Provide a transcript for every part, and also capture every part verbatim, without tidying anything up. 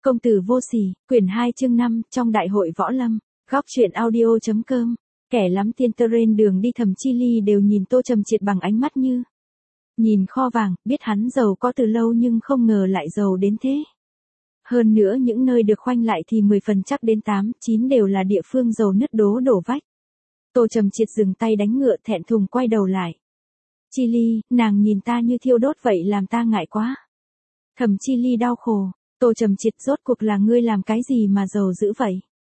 Công tử vô sỉ, quyển hai chương năm, trong đại hội võ lâm, góc truyện audio.com, kẻ lắm tiên terrain đường đi Thẩm Chi Ly đều nhìn Tô Trầm Triệt bằng ánh mắt như nhìn kho vàng, biết hắn giàu có từ lâu nhưng không ngờ lại giàu đến thế. Hơn nữa những nơi được khoanh lại thì mười phần chắc đến tám, chín đều là địa phương giàu nứt đố đổ vách. Tô Trầm Triệt dừng tay đánh ngựa thẹn thùng quay đầu lại. Chi Ly, nàng nhìn ta như thiêu đốt vậy làm ta ngại quá. Thẩm Chi Ly đau khổ. Tô Trầm Triệt rốt cuộc là ngươi làm cái gì mà giàu dữ vậy?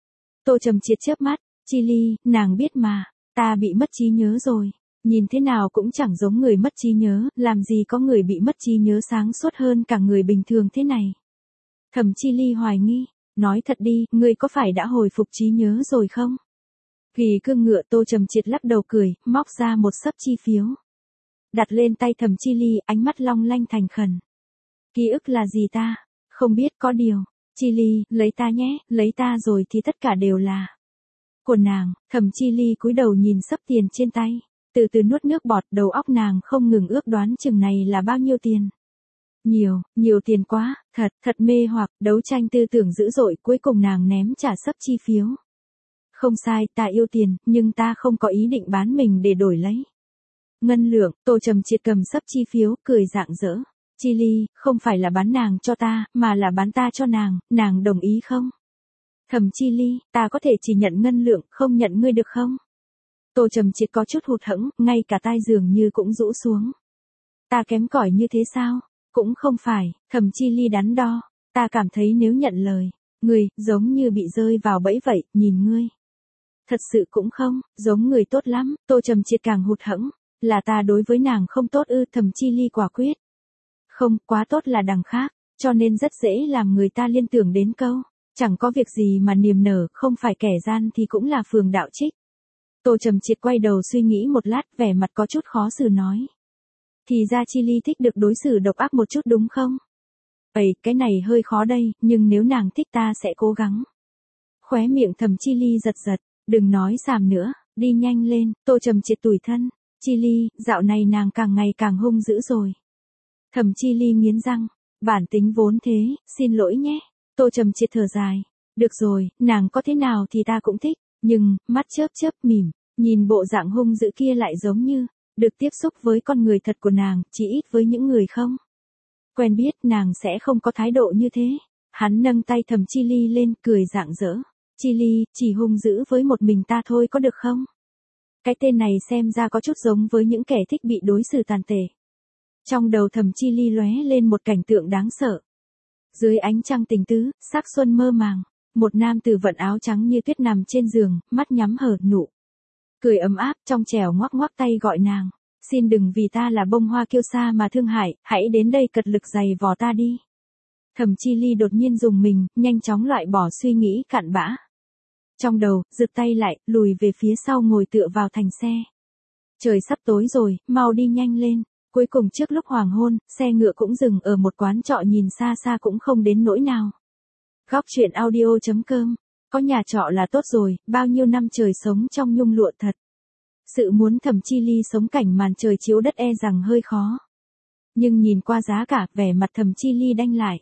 Tô Trầm Triệt chớp mắt, Chi Ly, nàng biết mà, ta bị mất trí nhớ rồi, nhìn thế nào cũng chẳng giống người mất trí nhớ, làm gì có người bị mất trí nhớ sáng suốt hơn cả người bình thường thế này. Thẩm Chi Ly hoài nghi, nói thật đi, ngươi có phải đã hồi phục trí nhớ rồi không? Ghi cương ngựa Tô Trầm Triệt lắc đầu cười, móc ra một xấp chi phiếu. Đặt lên tay Thẩm Chi Ly, ánh mắt long lanh thành khẩn. Ký ức là gì ta? Không biết có điều, Chi Ly, lấy ta nhé, lấy ta rồi thì tất cả đều là của nàng. Thẩm Chi Ly cúi đầu nhìn xấp tiền trên tay, từ từ nuốt nước bọt, đầu óc nàng không ngừng ước đoán chừng này là bao nhiêu tiền. Nhiều, nhiều tiền quá, thật, thật mê hoặc, đấu tranh tư tưởng dữ dội, cuối cùng nàng ném trả xấp chi phiếu. Không sai, ta yêu tiền, nhưng ta không có ý định bán mình để đổi lấy ngân lượng. Tô Trầm Triệt cầm xấp chi phiếu, cười rạng rỡ. Chi Ly, không phải là bán nàng cho ta, mà là bán ta cho nàng, nàng đồng ý không? Thẩm Chi Ly, ta có thể chỉ nhận ngân lượng, không nhận ngươi được không? Tô Trầm Triệt có chút hụt hẫng, ngay cả tai dường như cũng rũ xuống. Ta kém cỏi như thế sao? Cũng không phải, Thẩm Chi Ly đắn đo, ta cảm thấy nếu nhận lời, ngươi, giống như bị rơi vào bẫy vậy, nhìn ngươi. Thật sự cũng không, giống người tốt lắm, Tô Trầm Triệt càng hụt hẫng, là ta đối với nàng không tốt ư? Thẩm Chi Ly quả quyết. Không, quá tốt là đằng khác, cho nên rất dễ làm người ta liên tưởng đến câu, chẳng có việc gì mà niềm nở, không phải kẻ gian thì cũng là phường đạo trích. Tô Trầm Triệt quay đầu suy nghĩ một lát, vẻ mặt có chút khó xử nói. Thì ra Chi Ly thích được đối xử độc ác một chút đúng không? Ây, cái này hơi khó đây, nhưng nếu nàng thích ta sẽ cố gắng. Khóe miệng Thẩm Chi Ly giật giật, đừng nói xàm nữa, đi nhanh lên. Tô Trầm Triệt tủi thân, Chi Ly, dạo này nàng càng ngày càng hung dữ rồi. Thẩm Chi Ly nghiến răng, bản tính vốn thế, xin lỗi nhé. Tô Trầm Triệt thở dài, được rồi, nàng có thế nào thì ta cũng thích, nhưng, mắt chớp chớp mỉm, nhìn bộ dạng hung dữ kia lại giống như, được tiếp xúc với con người thật của nàng, chỉ ít với những người không quen biết nàng sẽ không có thái độ như thế. Hắn nâng tay Thẩm Chi Ly lên, cười rạng rỡ. Chi Ly, chỉ hung dữ với một mình ta thôi có được không? Cái tên này xem ra có chút giống với những kẻ thích bị đối xử tàn tệ. Trong đầu Thẩm Chi Ly lóe lên một cảnh tượng đáng sợ. Dưới ánh trăng tình tứ, sắc xuân mơ màng, một nam tử vận áo trắng như tuyết nằm trên giường, mắt nhắm hờ, nụ cười ấm áp, trong trẻo ngoắc ngoắc tay gọi nàng. Xin đừng vì ta là bông hoa kiêu sa mà thương hại, hãy đến đây cật lực giày vò ta đi. Thẩm Chi Ly đột nhiên dùng mình, nhanh chóng loại bỏ suy nghĩ cặn bã. Trong đầu, giật tay lại, lùi về phía sau ngồi tựa vào thành xe. Trời sắp tối rồi, mau đi nhanh lên. Cuối cùng trước lúc hoàng hôn, xe ngựa cũng dừng ở một quán trọ nhìn xa xa cũng không đến nỗi nào. Góc truyện audio.com, có nhà trọ là tốt rồi, bao nhiêu năm trời sống trong nhung lụa thật. Sự muốn Thẩm Chi Ly sống cảnh màn trời chiếu đất e rằng hơi khó. Nhưng nhìn qua giá cả, vẻ mặt Thẩm Chi Ly đanh lại.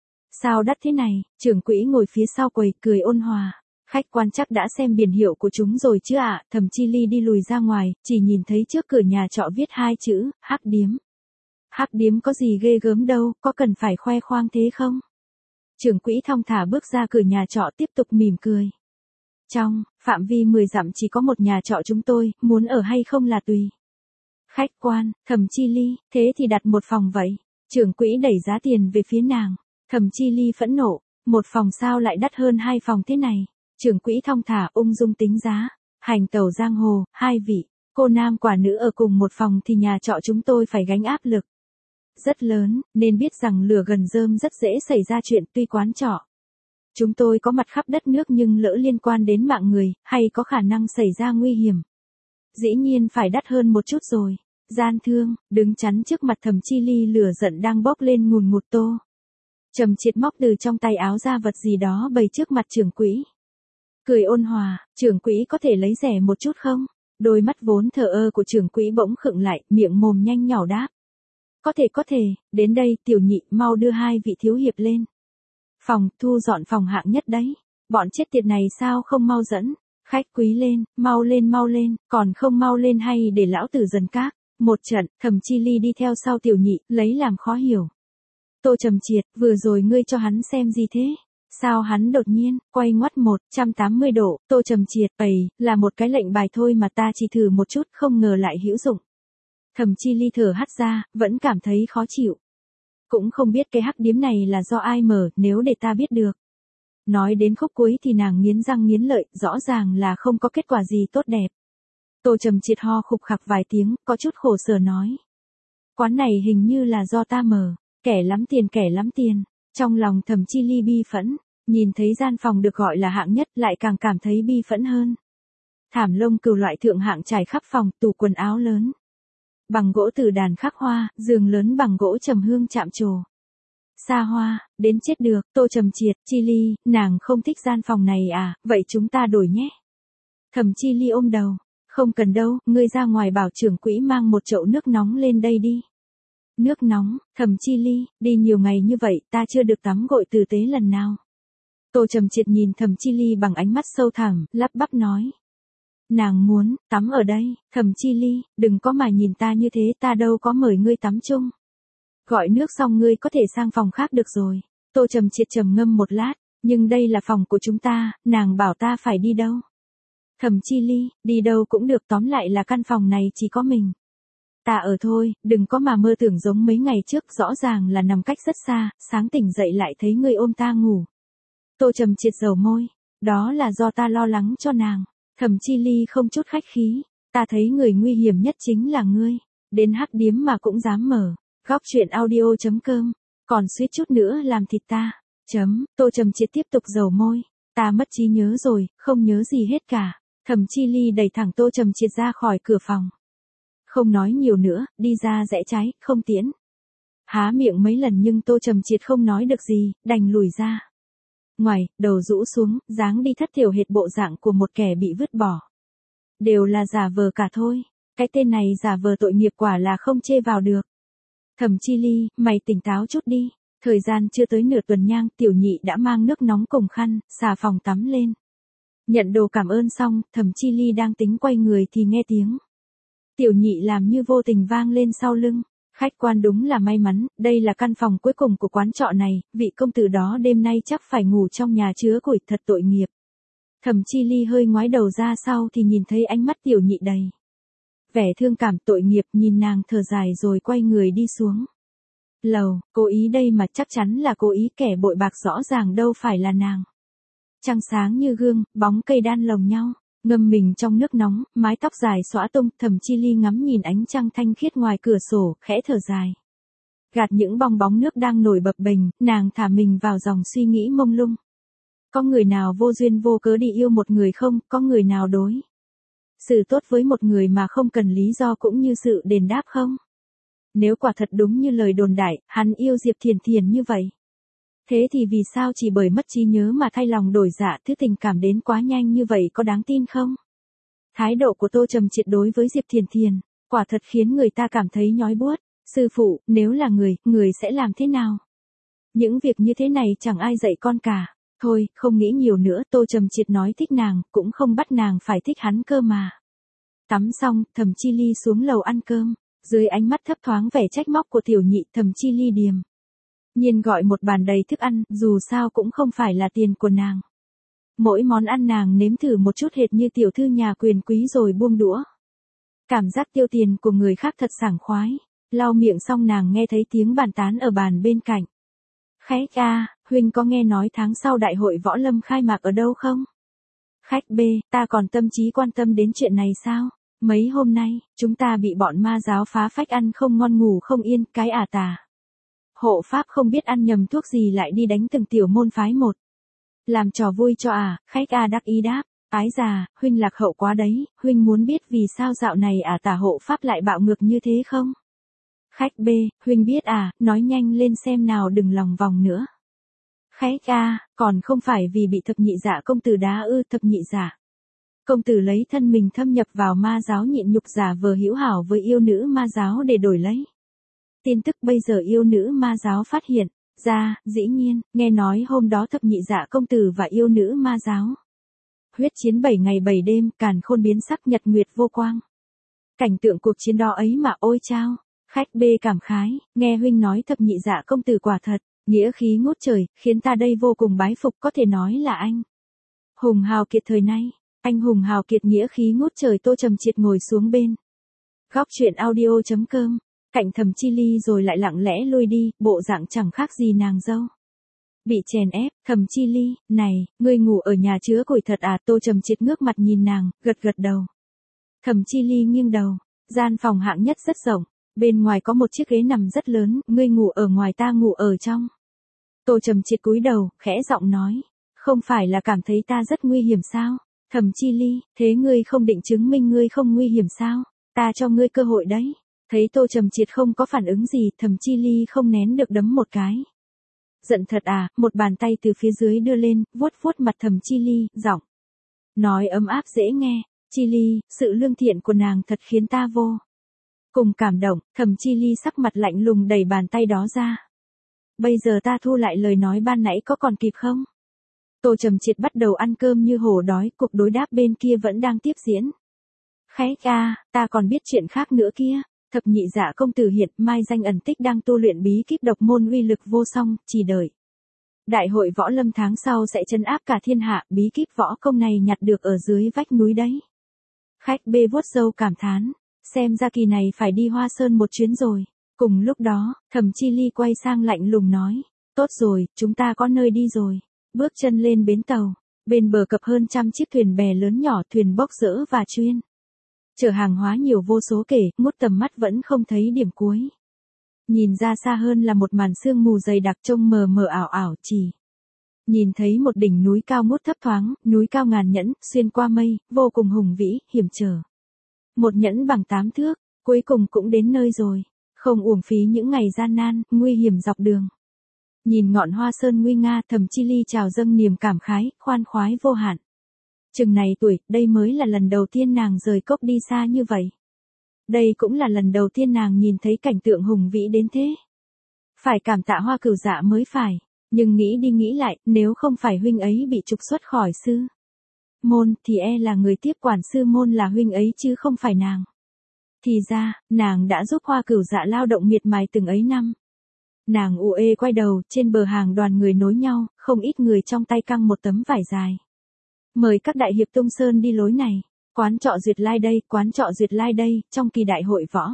Sao đắt thế này? Trưởng quỹ ngồi phía sau quầy, cười ôn hòa. Khách quan chắc đã xem biển hiệu của chúng rồi chứ ạ? À? Thẩm Chi Ly đi lùi ra ngoài, chỉ nhìn thấy trước cửa nhà trọ viết hai chữ, Hắc Điếm. Hắc Điếm có gì ghê gớm đâu, có cần phải khoe khoang thế không? Trưởng quỹ thong thả bước ra cửa nhà trọ tiếp tục mỉm cười. Trong phạm vi mười dặm chỉ có một nhà trọ chúng tôi, muốn ở hay không là tùy. Khách quan, Thẩm Chi Ly, thế thì đặt một phòng vậy. Trưởng quỹ đẩy giá tiền về phía nàng. Thẩm Chi Ly phẫn nộ, một phòng sao lại đắt hơn hai phòng thế này? Trưởng quỹ thong thả ung dung tính giá. Hành tẩu giang hồ, hai vị, cô nam quả nữ ở cùng một phòng thì nhà trọ chúng tôi phải gánh áp lực rất lớn, nên biết rằng lửa gần rơm rất dễ xảy ra chuyện. Tuy quán trọ chúng tôi có mặt khắp đất nước nhưng lỡ liên quan đến mạng người, hay có khả năng xảy ra nguy hiểm, dĩ nhiên phải đắt hơn một chút rồi. Gian thương, đứng chắn trước mặt Thẩm Chi Ly, lửa giận đang bốc lên ngùn ngụt. Tô Trầm Triệt móc từ trong tay áo ra vật gì đó bày trước mặt trưởng quỹ. Cười ôn hòa, trưởng quỹ có thể lấy rẻ một chút không? Đôi mắt vốn thờ ơ của trưởng quỹ bỗng khựng lại, miệng mồm nhanh nhỏ đáp. Có thể có thể, đến đây tiểu nhị, mau đưa hai vị thiếu hiệp lên Phòng, thu dọn phòng hạng nhất đấy. Bọn chết tiệt này sao không mau dẫn. Khách quý lên, mau lên mau lên, còn không mau lên hay để lão tử dần các. Một trận, Thẩm Chi Ly đi theo sau Tiểu Nhị, lấy làm khó hiểu. Tô Trầm Triệt, vừa rồi ngươi cho hắn xem gì thế? Sao hắn đột nhiên, quay ngoắt một trăm tám mươi độ, Tô Trầm Triệt, ầy, là một cái lệnh bài thôi mà ta chỉ thử một chút, không ngờ lại hữu dụng. Thẩm Chi Ly thở hắt ra, vẫn cảm thấy khó chịu. Cũng không biết cái hắc điếm này là do ai mở, nếu để ta biết được. Nói đến khúc cuối thì nàng nghiến răng nghiến lợi, rõ ràng là không có kết quả gì tốt đẹp. Tô Trầm Triệt ho khục khặc vài tiếng, có chút khổ sở nói. Quán này hình như là do ta mở, kẻ lắm tiền kẻ lắm tiền. Trong lòng Thẩm Chi Ly bi phẫn, nhìn thấy gian phòng được gọi là hạng nhất lại càng cảm thấy bi phẫn hơn. Thảm lông cừu loại thượng hạng trải khắp phòng, tủ quần áo lớn. Bằng gỗ từ đàn khắc hoa, giường lớn bằng gỗ trầm hương chạm trổ. Xa hoa, đến chết được, Tô Trầm Triệt, Chi Ly, nàng không thích gian phòng này à, vậy chúng ta đổi nhé. Thẩm Chi Ly ôm đầu, không cần đâu, ngươi ra ngoài bảo trưởng quỹ mang một chậu nước nóng lên đây đi. Nước nóng, Thẩm Chi Ly, đi nhiều ngày như vậy ta chưa được tắm gội tử tế lần nào. Tô Trầm Triệt nhìn Thẩm Chi Ly bằng ánh mắt sâu thẳm, lắp bắp nói. Nàng muốn, tắm ở đây, Thẩm Chi Ly, đừng có mà nhìn ta như thế, ta đâu có mời ngươi tắm chung. Gọi nước xong ngươi có thể sang phòng khác được rồi. Tô Trầm Triệt trầm ngâm một lát, nhưng đây là phòng của chúng ta, nàng bảo ta phải đi đâu. Thẩm Chi Ly, đi đâu cũng được, tóm lại là căn phòng này chỉ có mình. Ta ở thôi, đừng có mà mơ tưởng giống mấy ngày trước, rõ ràng là nằm cách rất xa, sáng tỉnh dậy lại thấy ngươi ôm ta ngủ. Tô Trầm Triệt dầu môi, đó là do ta lo lắng cho nàng. Thẩm Chi Ly không chút khách khí, ta thấy người nguy hiểm nhất chính là ngươi, đến hắc điếm mà cũng dám mở. Góc truyện audio chấm com, còn suýt chút nữa làm thịt ta. Chấm, Tô Trầm Triệt tiếp tục dầu môi, ta mất trí nhớ rồi, không nhớ gì hết cả. Thẩm Chi Ly đẩy thẳng Tô Trầm Triệt ra khỏi cửa phòng. Không nói nhiều nữa, đi ra rẽ trái, không tiễn. Há miệng mấy lần nhưng Tô Trầm Triệt không nói được gì, đành lùi ra. Ngoài, đầu rũ xuống, dáng đi thất thiểu hệt bộ dạng của một kẻ bị vứt bỏ. Đều là giả vờ cả thôi, cái tên này giả vờ tội nghiệp quả là không chê vào được. Thẩm Chi Ly, mày tỉnh táo chút đi. Thời gian chưa tới nửa tuần nhang, Tiểu Nhị đã mang nước nóng cùng khăn, xà phòng tắm lên. Nhận đồ cảm ơn xong, Thẩm Chi Ly đang tính quay người thì nghe tiếng. Tiểu Nhị làm như vô tình vang lên sau lưng. Khách quan đúng là may mắn, đây là căn phòng cuối cùng của quán trọ này, vị công tử đó đêm nay chắc phải ngủ trong nhà chứa củi, thật tội nghiệp. Thẩm Chi Ly hơi ngoái đầu ra sau thì nhìn thấy ánh mắt Tiểu Nhị đầy vẻ thương cảm, tội nghiệp, nhìn nàng thở dài rồi quay người đi xuống lầu. Cố ý đây mà, chắc chắn là cố ý, kẻ bội bạc rõ ràng đâu phải là nàng. Trăng sáng như gương, bóng cây đan lồng nhau, ngâm mình trong nước nóng, mái tóc dài xõa tung. Thẩm Chi Ly ngắm nhìn ánh trăng thanh khiết ngoài cửa sổ, khẽ thở dài. Gạt những bong bóng nước đang nổi bập bềnh, nàng thả mình vào dòng suy nghĩ mông lung. Có người nào vô duyên vô cớ đi yêu một người không, có người nào đối sự tốt với một người mà không cần lý do cũng như sự đền đáp không? Nếu quả thật đúng như lời đồn đại, hắn yêu Diệp Thiền Thiền như vậy. Thế thì vì sao chỉ bởi mất trí nhớ mà thay lòng đổi dạ, thứ tình cảm đến quá nhanh như vậy có đáng tin không? Thái độ của Tô Trầm Triệt đối với Diệp Thiền Thiền, quả thật khiến người ta cảm thấy nhói buốt. Sư phụ, nếu là người, người sẽ làm thế nào? Những việc như thế này chẳng ai dạy con cả. Thôi, không nghĩ nhiều nữa, Tô Trầm Triệt nói thích nàng, cũng không bắt nàng phải thích hắn cơ mà. Tắm xong, Thẩm Chi Ly xuống lầu ăn cơm, dưới ánh mắt thấp thoáng vẻ trách móc của Tiểu Nhị, Thẩm Chi Ly điềm nhiên gọi một bàn đầy thức ăn, dù sao cũng không phải là tiền của nàng. Mỗi món ăn nàng nếm thử một chút hệt như tiểu thư nhà quyền quý rồi buông đũa. Cảm giác tiêu tiền của người khác thật sảng khoái. Lau miệng xong nàng nghe thấy tiếng bàn tán ở bàn bên cạnh. Khách A, huynh có nghe nói tháng sau đại hội võ lâm khai mạc ở đâu không? Khách B, ta còn tâm trí quan tâm đến chuyện này sao? Mấy hôm nay, chúng ta bị bọn ma giáo phá phách, ăn không ngon ngủ không yên, cái ả tà. Hộ pháp không biết ăn nhầm thuốc gì lại đi đánh từng tiểu môn phái một. Làm trò vui cho à, khách A đắc ý đáp. Ái già, huynh lạc hậu quá đấy, huynh muốn biết vì sao dạo này ả tà hộ pháp lại bạo ngược như thế không? Khách B, huynh biết à, nói nhanh lên xem nào, đừng lòng vòng nữa. Khách A, còn không phải vì bị thập nhị dạ công tử đá ư? Thập nhị dạ công tử lấy thân mình thâm nhập vào ma giáo, nhịn nhục giả vờ hữu hảo với yêu nữ ma giáo để đổi lấy tin tức. Bây giờ yêu nữ ma giáo phát hiện Ra, dĩ nhiên, nghe nói hôm đó thập nhị dạ công tử và yêu nữ ma giáo. Huyết chiến bảy ngày bảy đêm, càn khôn biến sắc nhật nguyệt vô quang. Cảnh tượng cuộc chiến đó ấy mà ôi chao. Khách B cảm khái, nghe huynh nói thập nhị dạ công tử quả thật, nghĩa khí ngút trời, khiến ta đây vô cùng bái phục, có thể nói là anh. Hùng hào kiệt thời nay, anh hùng hào kiệt nghĩa khí ngút trời. Tô Trầm Triệt ngồi xuống bên góc chuyện audio.com, cạnh Thẩm Chi Ly rồi lại lặng lẽ lui đi, bộ dạng chẳng khác gì nàng dâu. Bị chèn ép, Thẩm Chi Ly, này, ngươi ngủ ở nhà chứa củi thật à? Tô Trầm Triệt ngước mặt nhìn nàng, gật gật đầu. Thẩm Chi Ly nghiêng đầu, gian phòng hạng nhất rất rộng, bên ngoài có một chiếc ghế nằm rất lớn, ngươi ngủ ở ngoài ta ngủ ở trong. Tô Trầm Triệt cúi đầu, khẽ giọng nói, không phải là cảm thấy ta rất nguy hiểm sao? Thẩm Chi Ly, thế ngươi không định chứng minh ngươi không nguy hiểm sao? Ta cho ngươi cơ hội đấy. Thấy Tô Trầm Triệt không có phản ứng gì, Thẩm Chi Ly không nén được đấm một cái. Giận thật à? Một bàn tay từ phía dưới đưa lên, vuốt vuốt mặt Thẩm Chi Ly, giọng nói ấm áp dễ nghe. Chi Ly, sự lương thiện của nàng thật khiến ta vô cùng cảm động. Thẩm Chi Ly sắc mặt lạnh lùng đẩy bàn tay đó ra. Bây giờ ta thu lại lời nói ban nãy có còn kịp không? Tô Trầm Triệt bắt đầu ăn cơm như hổ đói, cuộc đối đáp bên kia vẫn đang tiếp diễn. Khách a, ta còn biết chuyện khác nữa kia. Thập nhị dạ công tử hiện mai danh ẩn tích đang tu luyện bí kíp độc môn uy lực vô song, chỉ đợi đại hội võ lâm tháng sau sẽ trấn áp cả thiên hạ. Bí kíp võ công này nhặt được ở dưới vách núi đấy. Khách B vuốt râu cảm thán, xem ra kỳ này phải đi Hoa Sơn một chuyến rồi. Cùng lúc đó, Thẩm Chi Ly quay sang lạnh lùng nói, tốt rồi, chúng ta có nơi đi rồi. Bước chân lên bến tàu, bên bờ cập hơn trăm chiếc thuyền bè lớn nhỏ, thuyền bốc rỡ và chuyên chở hàng hóa nhiều vô số kể, ngút tầm mắt vẫn không thấy điểm cuối. Nhìn ra xa hơn là một màn sương mù dày đặc trông mờ mờ ảo ảo, chỉ nhìn thấy một đỉnh núi cao ngút thấp thoáng, núi cao ngàn nhẫn, xuyên qua mây, vô cùng hùng vĩ, hiểm trở. Một nhẫn bằng tám thước, cuối cùng cũng đến nơi rồi, không uổng phí những ngày gian nan, nguy hiểm dọc đường. Nhìn ngọn Hoa Sơn nguy nga, Thẩm Chi Ly trào dâng niềm cảm khái, khoan khoái vô hạn. Chừng này tuổi, đây mới là lần đầu tiên nàng rời cốc đi xa như vậy. Đây cũng là lần đầu tiên nàng nhìn thấy cảnh tượng hùng vĩ đến thế. Phải cảm tạ Hoa Cửu Dạ mới phải, nhưng nghĩ đi nghĩ lại, nếu không phải huynh ấy bị trục xuất khỏi sư môn, thì e là người tiếp quản sư môn là huynh ấy chứ không phải nàng. Thì ra, nàng đã giúp Hoa Cửu Dạ lao động miệt mài từng ấy năm. Nàng u ê quay đầu, trên bờ hàng đoàn người nối nhau, không ít người trong tay căng một tấm vải dài. Mời các đại hiệp tung sơn đi lối này. Quán trọ Duyệt Lai đây, quán trọ Duyệt Lai đây, trong kỳ đại hội võ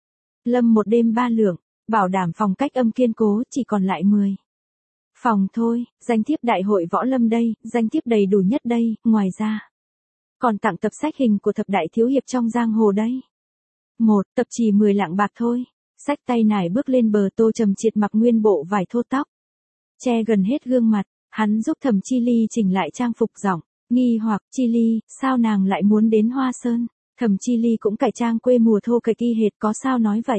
lâm một đêm ba lượng, bảo đảm phòng cách âm kiên cố, chỉ còn lại mười phòng thôi. Danh thiếp đại hội võ lâm đây, danh thiếp đầy đủ nhất đây, ngoài ra còn tặng tập sách hình của thập đại thiếu hiệp trong giang hồ đây. Một tập chỉ mười lạng bạc thôi. Xách tay nải bước lên bờ. Tô Trầm Triệt mặc nguyên bộ vải thô tóc, che gần hết gương mặt, hắn giúp Thẩm Chi Ly chỉnh lại trang phục, giọng nghi hoặc, Chi Ly, sao nàng lại muốn đến Hoa Sơn? Thẩm Chi Ly cũng cải trang quê mùa thô kệch y hệt, có sao nói vậy?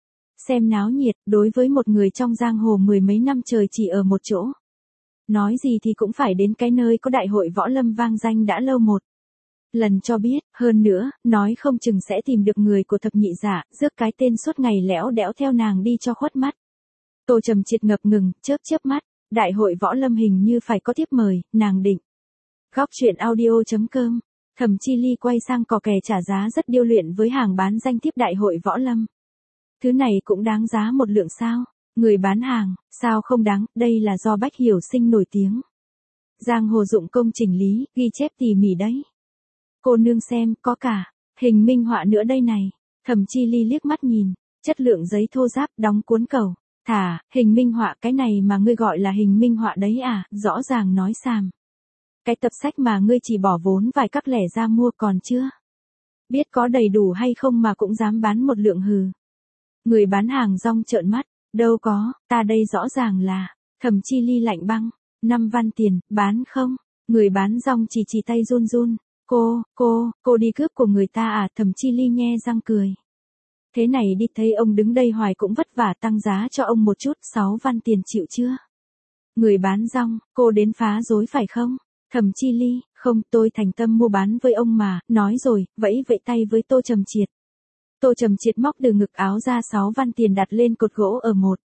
Xem náo nhiệt, đối với một người trong giang hồ mười mấy năm trời chỉ ở một chỗ. Nói gì thì cũng phải đến cái nơi có đại hội võ lâm vang danh đã lâu một lần cho biết, hơn nữa, nói không chừng sẽ tìm được người của thập nhị dạ, rước cái tên suốt ngày lẽo đẽo theo nàng đi cho khuất mắt. Tô Trầm Triệt ngập ngừng, chớp chớp mắt, đại hội võ lâm hình như phải có tiếp mời, nàng định. Góc chuyện audio.com, Thẩm Chi Ly quay sang cò kè trả giá rất điêu luyện với hàng bán danh thiếp đại hội võ lâm. Thứ này cũng đáng giá một lượng sao? Người bán hàng, sao không đáng, đây là do Bách Hiểu Sinh nổi tiếng. Giang hồ dụng công chỉnh lý, ghi chép tỉ mỉ đấy. Cô nương xem, có cả hình minh họa nữa đây này. Thẩm Chi Ly liếc mắt nhìn, chất lượng giấy thô ráp, đóng cuốn cầu. Thả, hình minh họa cái này mà ngươi gọi là hình minh họa đấy à, rõ ràng nói xàm. Cái tập sách mà ngươi chỉ bỏ vốn vài các lẻ ra mua còn chưa biết có đầy đủ hay không mà cũng dám bán một lượng hừ. Người bán hàng rong trợn mắt, đâu có, ta đây rõ ràng là, Thẩm Chi Ly lạnh băng, năm văn tiền, bán không? Người bán rong chỉ chỉ tay run run, cô, cô, cô đi cướp của người ta à? Thẩm Chi Ly nhe răng cười. Thế này đi, thấy ông đứng đây hoài cũng vất vả, tăng giá cho ông một chút, sáu văn tiền chịu chưa? Người bán rong, cô đến phá rối phải không? Thẩm Chi Ly, không, tôi thành tâm mua bán với ông mà, nói rồi, vẫy vẫy tay với Tô Trầm Triệt. Tô Trầm Triệt móc từ ngực áo ra sáu văn tiền đặt lên cột gỗ ở một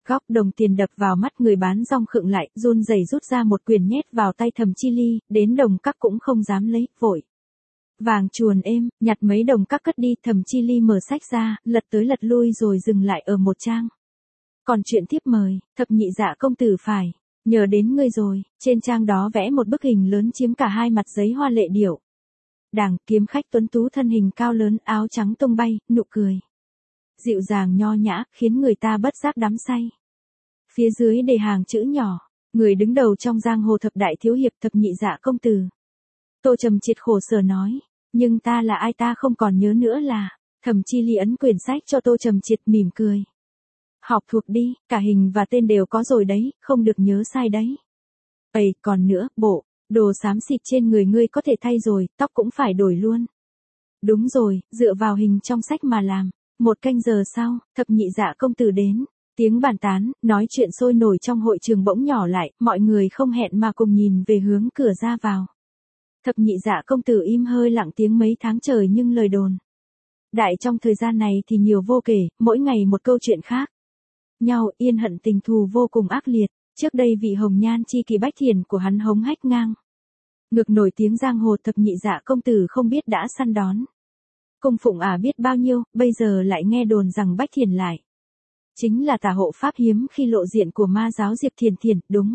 Góc đồng tiền đập vào mắt người bán rong khựng lại, run rẩy rút ra một quyển nhét vào tay Thẩm Chi Ly, đến đồng các cũng không dám lấy, vội. Vàng chuồn êm, nhặt mấy đồng các cất đi, Thẩm Chi Ly mở sách ra, lật tới lật lui rồi dừng lại ở một trang. Còn chuyện tiếp mời, thập nhị dạ công tử phải, nhờ đến ngươi rồi, trên trang đó vẽ một bức hình lớn chiếm cả hai mặt giấy hoa lệ điệu. Đàng, kiếm khách tuấn tú thân hình cao lớn, áo trắng tung bay, nụ cười dịu dàng nho nhã, khiến người ta bất giác đắm say. Phía dưới đề hàng chữ nhỏ, người đứng đầu trong giang hồ thập đại thiếu hiệp thập nhị dạ công tử. Tô Trầm Triệt khổ sở nói, nhưng ta là ai ta không còn nhớ nữa là, Thẩm Chi Ly ấn quyển sách cho Tô Trầm Triệt mỉm cười. Học thuộc đi, cả hình và tên đều có rồi đấy, không được nhớ sai đấy. Ây, còn nữa, bộ, đồ xám xịt trên người ngươi có thể thay rồi, tóc cũng phải đổi luôn. Đúng rồi, dựa vào hình trong sách mà làm. Một canh giờ sau, thập nhị dạ công tử đến. Tiếng bàn tán, nói chuyện sôi nổi trong hội trường bỗng nhỏ lại, mọi người không hẹn mà cùng nhìn về hướng cửa ra vào. Thập nhị dạ công tử im hơi lặng tiếng mấy tháng trời nhưng lời đồn đại trong thời gian này thì nhiều vô kể, mỗi ngày một câu chuyện khác. Nhau yên hận tình thù vô cùng ác liệt, trước đây vị hồng nhan chi kỳ bách thiền của hắn hống hách ngang. Ngược nổi tiếng giang hồ thập nhị dạ công tử không biết đã săn đón. Cung phụng à biết bao nhiêu, bây giờ lại nghe đồn rằng bách thiền lại. Chính là tà hộ pháp hiếm khi lộ diện của ma giáo Diệp Thiền Thiền, đúng.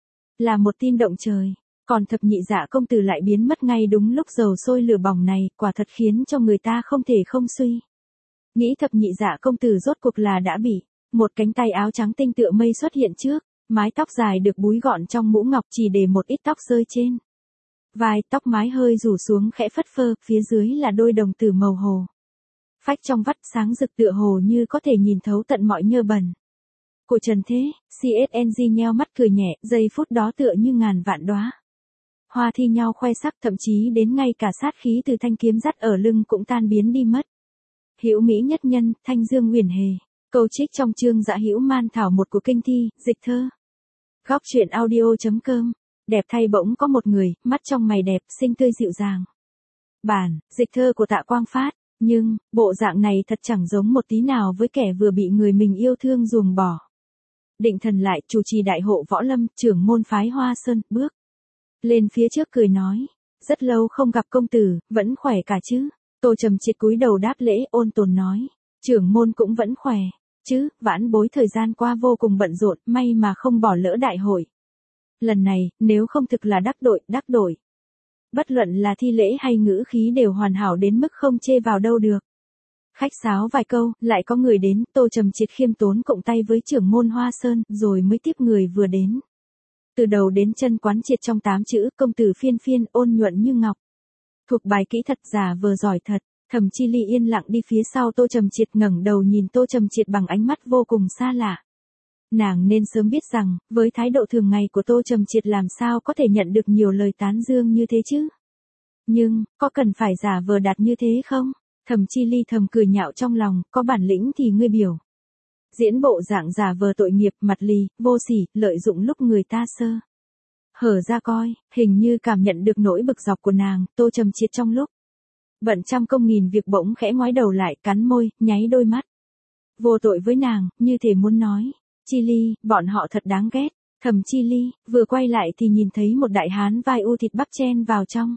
Là một tin động trời, còn thập nhị dạ công tử lại biến mất ngay đúng lúc dầu sôi lửa bỏng này, quả thật khiến cho người ta không thể không suy. Nghĩ thập nhị dạ công tử rốt cuộc là đã bị, một cánh tay áo trắng tinh tựa mây xuất hiện trước, mái tóc dài được búi gọn trong mũ ngọc chỉ để một ít tóc rơi trên. Vai tóc mái hơi rủ xuống khẽ phất phơ, phía dưới là đôi đồng tử màu hồ. Phách trong vắt sáng rực tựa hồ như có thể nhìn thấu tận mọi nhơ bẩn của trần thế. xê ét en giê nheo mắt cười nhẹ, giây phút đó tựa như ngàn vạn đóa hoa thi nhau khoe sắc, thậm chí đến ngay cả sát khí từ thanh kiếm dắt ở lưng cũng tan biến đi mất. Hữu mỹ nhất nhân, thanh dương huyền hề. Câu trích trong chương Dạ Hữu Man Thảo một của kinh thi, dịch thơ. Góc truyện audio chấm com. Đẹp thay bỗng có một người, mắt trong mày đẹp, xinh tươi dịu dàng. Bản, dịch thơ của Tạ Quang Phát. Nhưng, bộ dạng này thật chẳng giống một tí nào với kẻ vừa bị người mình yêu thương ruồng bỏ. Định thần lại, chủ trì đại hộ võ lâm, trưởng môn phái Hoa Sơn, bước lên phía trước cười nói. Rất lâu không gặp công tử, vẫn khỏe cả chứ? Tô Trầm Triệt cúi đầu đáp lễ, ôn tồn nói. Trưởng môn cũng vẫn khỏe, chứ, vãn bối thời gian qua vô cùng bận rộn, may mà không bỏ lỡ đại hội. Lần này, nếu không thực là đắc đội, đắc đội. Bất luận là thi lễ hay ngữ khí đều hoàn hảo đến mức không chê vào đâu được. Khách sáo vài câu, lại có người đến, Tô Trầm Triệt khiêm tốn cộng tay với trưởng môn Hoa Sơn, rồi mới tiếp người vừa đến. Từ đầu đến chân quán triệt trong tám chữ, công tử phiên phiên, ôn nhuận như ngọc. Thuộc bài kỹ thật giả vờ giỏi thật. Thẩm Chi Ly yên lặng đi phía sau Tô Trầm Triệt, ngẩng đầu nhìn Tô Trầm Triệt bằng ánh mắt vô cùng xa lạ. Nàng nên sớm biết rằng, với thái độ thường ngày của Tô Trầm Triệt làm sao có thể nhận được nhiều lời tán dương như thế chứ? Nhưng, có cần phải giả vờ đạt như thế không? Thẩm Chi Ly thầm cười nhạo trong lòng, có bản lĩnh thì ngươi biểu. Diễn bộ dạng giả vờ tội nghiệp, mặt lì, vô sỉ, lợi dụng lúc người ta sơ hở ra coi, hình như cảm nhận được nỗi bực dọc của nàng, Tô Trầm Triệt trong lúc bận trăm công nghìn việc bỗng khẽ ngoái đầu lại, cắn môi, nháy đôi mắt. Vô tội với nàng, như thể muốn nói. Chi Ly, bọn họ thật đáng ghét. Thẩm Chi Ly, vừa quay lại thì nhìn thấy một đại hán vai u thịt bắp chen vào trong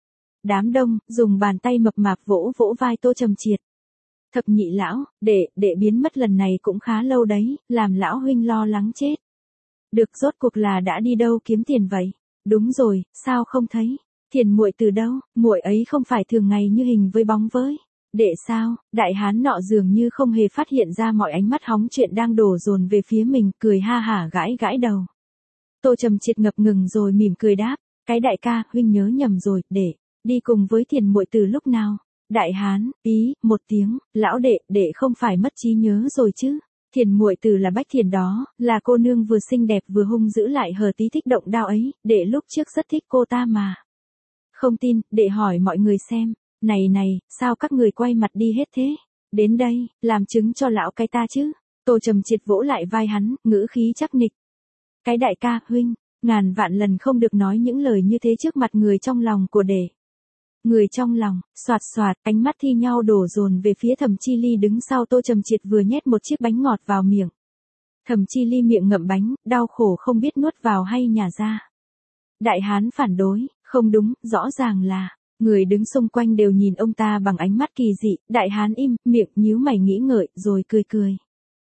đám đông, dùng bàn tay mập mạp vỗ vỗ vai Tô Trầm Triệt. Thập nhị lão, đệ, đệ biến mất lần này cũng khá lâu đấy, làm lão huynh lo lắng chết. Được, rốt cuộc là đã đi đâu kiếm tiền vậy? Đúng rồi, sao không thấy? Thiền muội từ đâu? Muội ấy không phải thường ngày như hình với bóng với. Đệ sao? Đại hán nọ dường như không hề phát hiện ra mọi ánh mắt hóng chuyện đang đổ dồn về phía mình, cười ha hả gãi gãi đầu. Tô Trầm Triệt ngập ngừng rồi mỉm cười đáp, cái đại ca, huynh nhớ nhầm rồi, đệ đi cùng với thiền muội từ lúc nào? Đại hán, ý, một tiếng, lão đệ, đệ không phải mất trí nhớ rồi chứ? Thiền muội từ là Bách Thiền đó, là cô nương vừa xinh đẹp vừa hung dữ lại hờ tí thích động đao ấy, đệ lúc trước rất thích cô ta mà. Không tin, đệ hỏi mọi người xem. Này này, sao các người quay mặt đi hết thế? Đến đây, làm chứng cho lão cái ta chứ? Tô Trầm Triệt vỗ lại vai hắn, ngữ khí chắc nịch. Cái đại ca, huynh, ngàn vạn lần không được nói những lời như thế trước mặt người trong lòng của đệ. Người trong lòng, soạt soạt, ánh mắt thi nhau đổ dồn về phía Thẩm Chi Ly đứng sau Tô Trầm Triệt vừa nhét một chiếc bánh ngọt vào miệng. Thẩm Chi Ly miệng ngậm bánh, đau khổ không biết nuốt vào hay nhả ra. Đại hán phản đối, không đúng, rõ ràng là, người đứng xung quanh đều nhìn ông ta bằng ánh mắt kỳ dị, đại hán im, miệng nhíu mày nghĩ ngợi, rồi cười cười.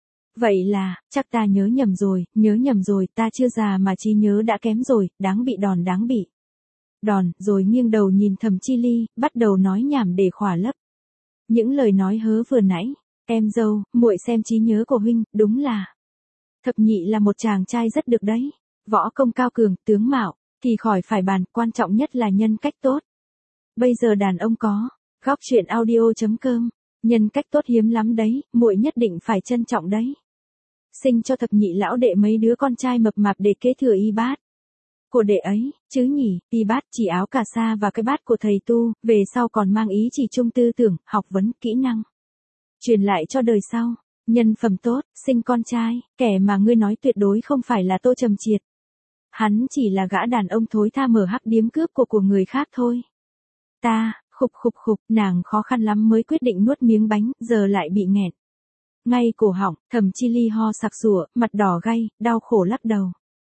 Vậy là, chắc ta nhớ nhầm rồi, nhớ nhầm rồi, ta chưa già mà trí nhớ đã kém rồi, đáng bị đòn đáng bị. Đòn, rồi nghiêng đầu nhìn Thẩm Chi Ly, bắt đầu nói nhảm để khỏa lấp. Những lời nói hớ vừa nãy, em dâu, muội xem trí nhớ của huynh, đúng là. Thập nhị là một chàng trai rất được đấy, võ công cao cường, tướng mạo, thì khỏi phải bàn, quan trọng nhất là nhân cách tốt. Bây giờ đàn ông có, góc truyện audio chấm com, nhân cách tốt hiếm lắm đấy, muội nhất định phải trân trọng đấy. Sinh cho thập nhị lão đệ mấy đứa con trai mập mạp để kế thừa y bát của đệ ấy, chứ nhỉ, y bát chỉ áo cà sa và cái bát của thầy tu, về sau còn mang ý chỉ trung tư tưởng, học vấn, kỹ năng. Truyền lại cho đời sau, nhân phẩm tốt, sinh con trai, kẻ mà ngươi nói tuyệt đối không phải là Tô Trầm Triệt. Hắn chỉ là gã đàn ông thối tha mở hắc điếm cướp của của người khác thôi. Ta, khục khục khục, nàng khó khăn lắm mới quyết định nuốt miếng bánh, giờ lại bị nghẹn. Ngay cổ họng, Thẩm Chi Ly ho sặc sụa, mặt đỏ gay, đau khổ lắc đầu.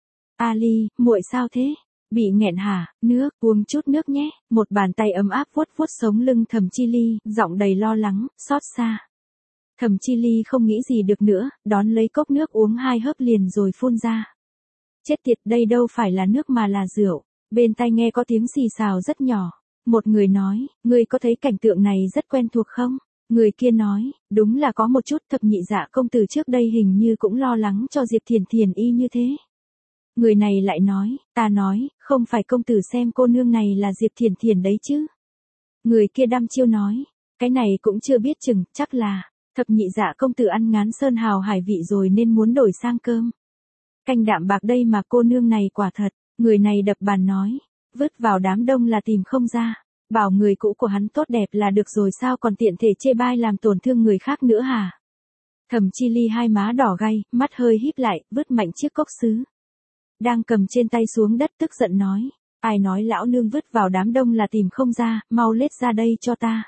A Ly, muội sao thế? Bị nghẹn hả? Nước, uống chút nước nhé. Một bàn tay ấm áp vuốt vuốt sống lưng Thẩm Chi Ly, giọng đầy lo lắng, xót xa. Thẩm Chi Ly không nghĩ gì được nữa, đón lấy cốc nước uống hai hớp liền rồi phun ra. Chết tiệt, đây đâu phải là nước mà là rượu. Bên tai nghe có tiếng xì xào rất nhỏ. Một người nói, ngươi có thấy cảnh tượng này rất quen thuộc không? Người kia nói, đúng là có một chút. Thập nhị dạ công tử trước đây hình như cũng lo lắng cho Diệp Thiền Thiền y như thế. Người này lại nói, ta nói, không phải công tử xem cô nương này là Diệp Thiền Thiền đấy chứ. Người kia đăm chiêu nói, cái này cũng chưa biết chừng, chắc là, thập nhị dạ công tử ăn ngán sơn hào hải vị rồi nên muốn đổi sang cơm. Canh đạm bạc đây mà cô nương này quả thật, người này đập bàn nói, vứt vào đám đông là tìm không ra. Bảo người cũ của hắn tốt đẹp là được rồi sao còn tiện thể chê bai làm tổn thương người khác nữa hả? Thẩm Chi Ly hai má đỏ gay, mắt hơi híp lại, vứt mạnh chiếc cốc sứ đang cầm trên tay xuống đất, tức giận nói, ai nói lão nương vứt vào đám đông là tìm không ra, mau lết ra đây cho ta.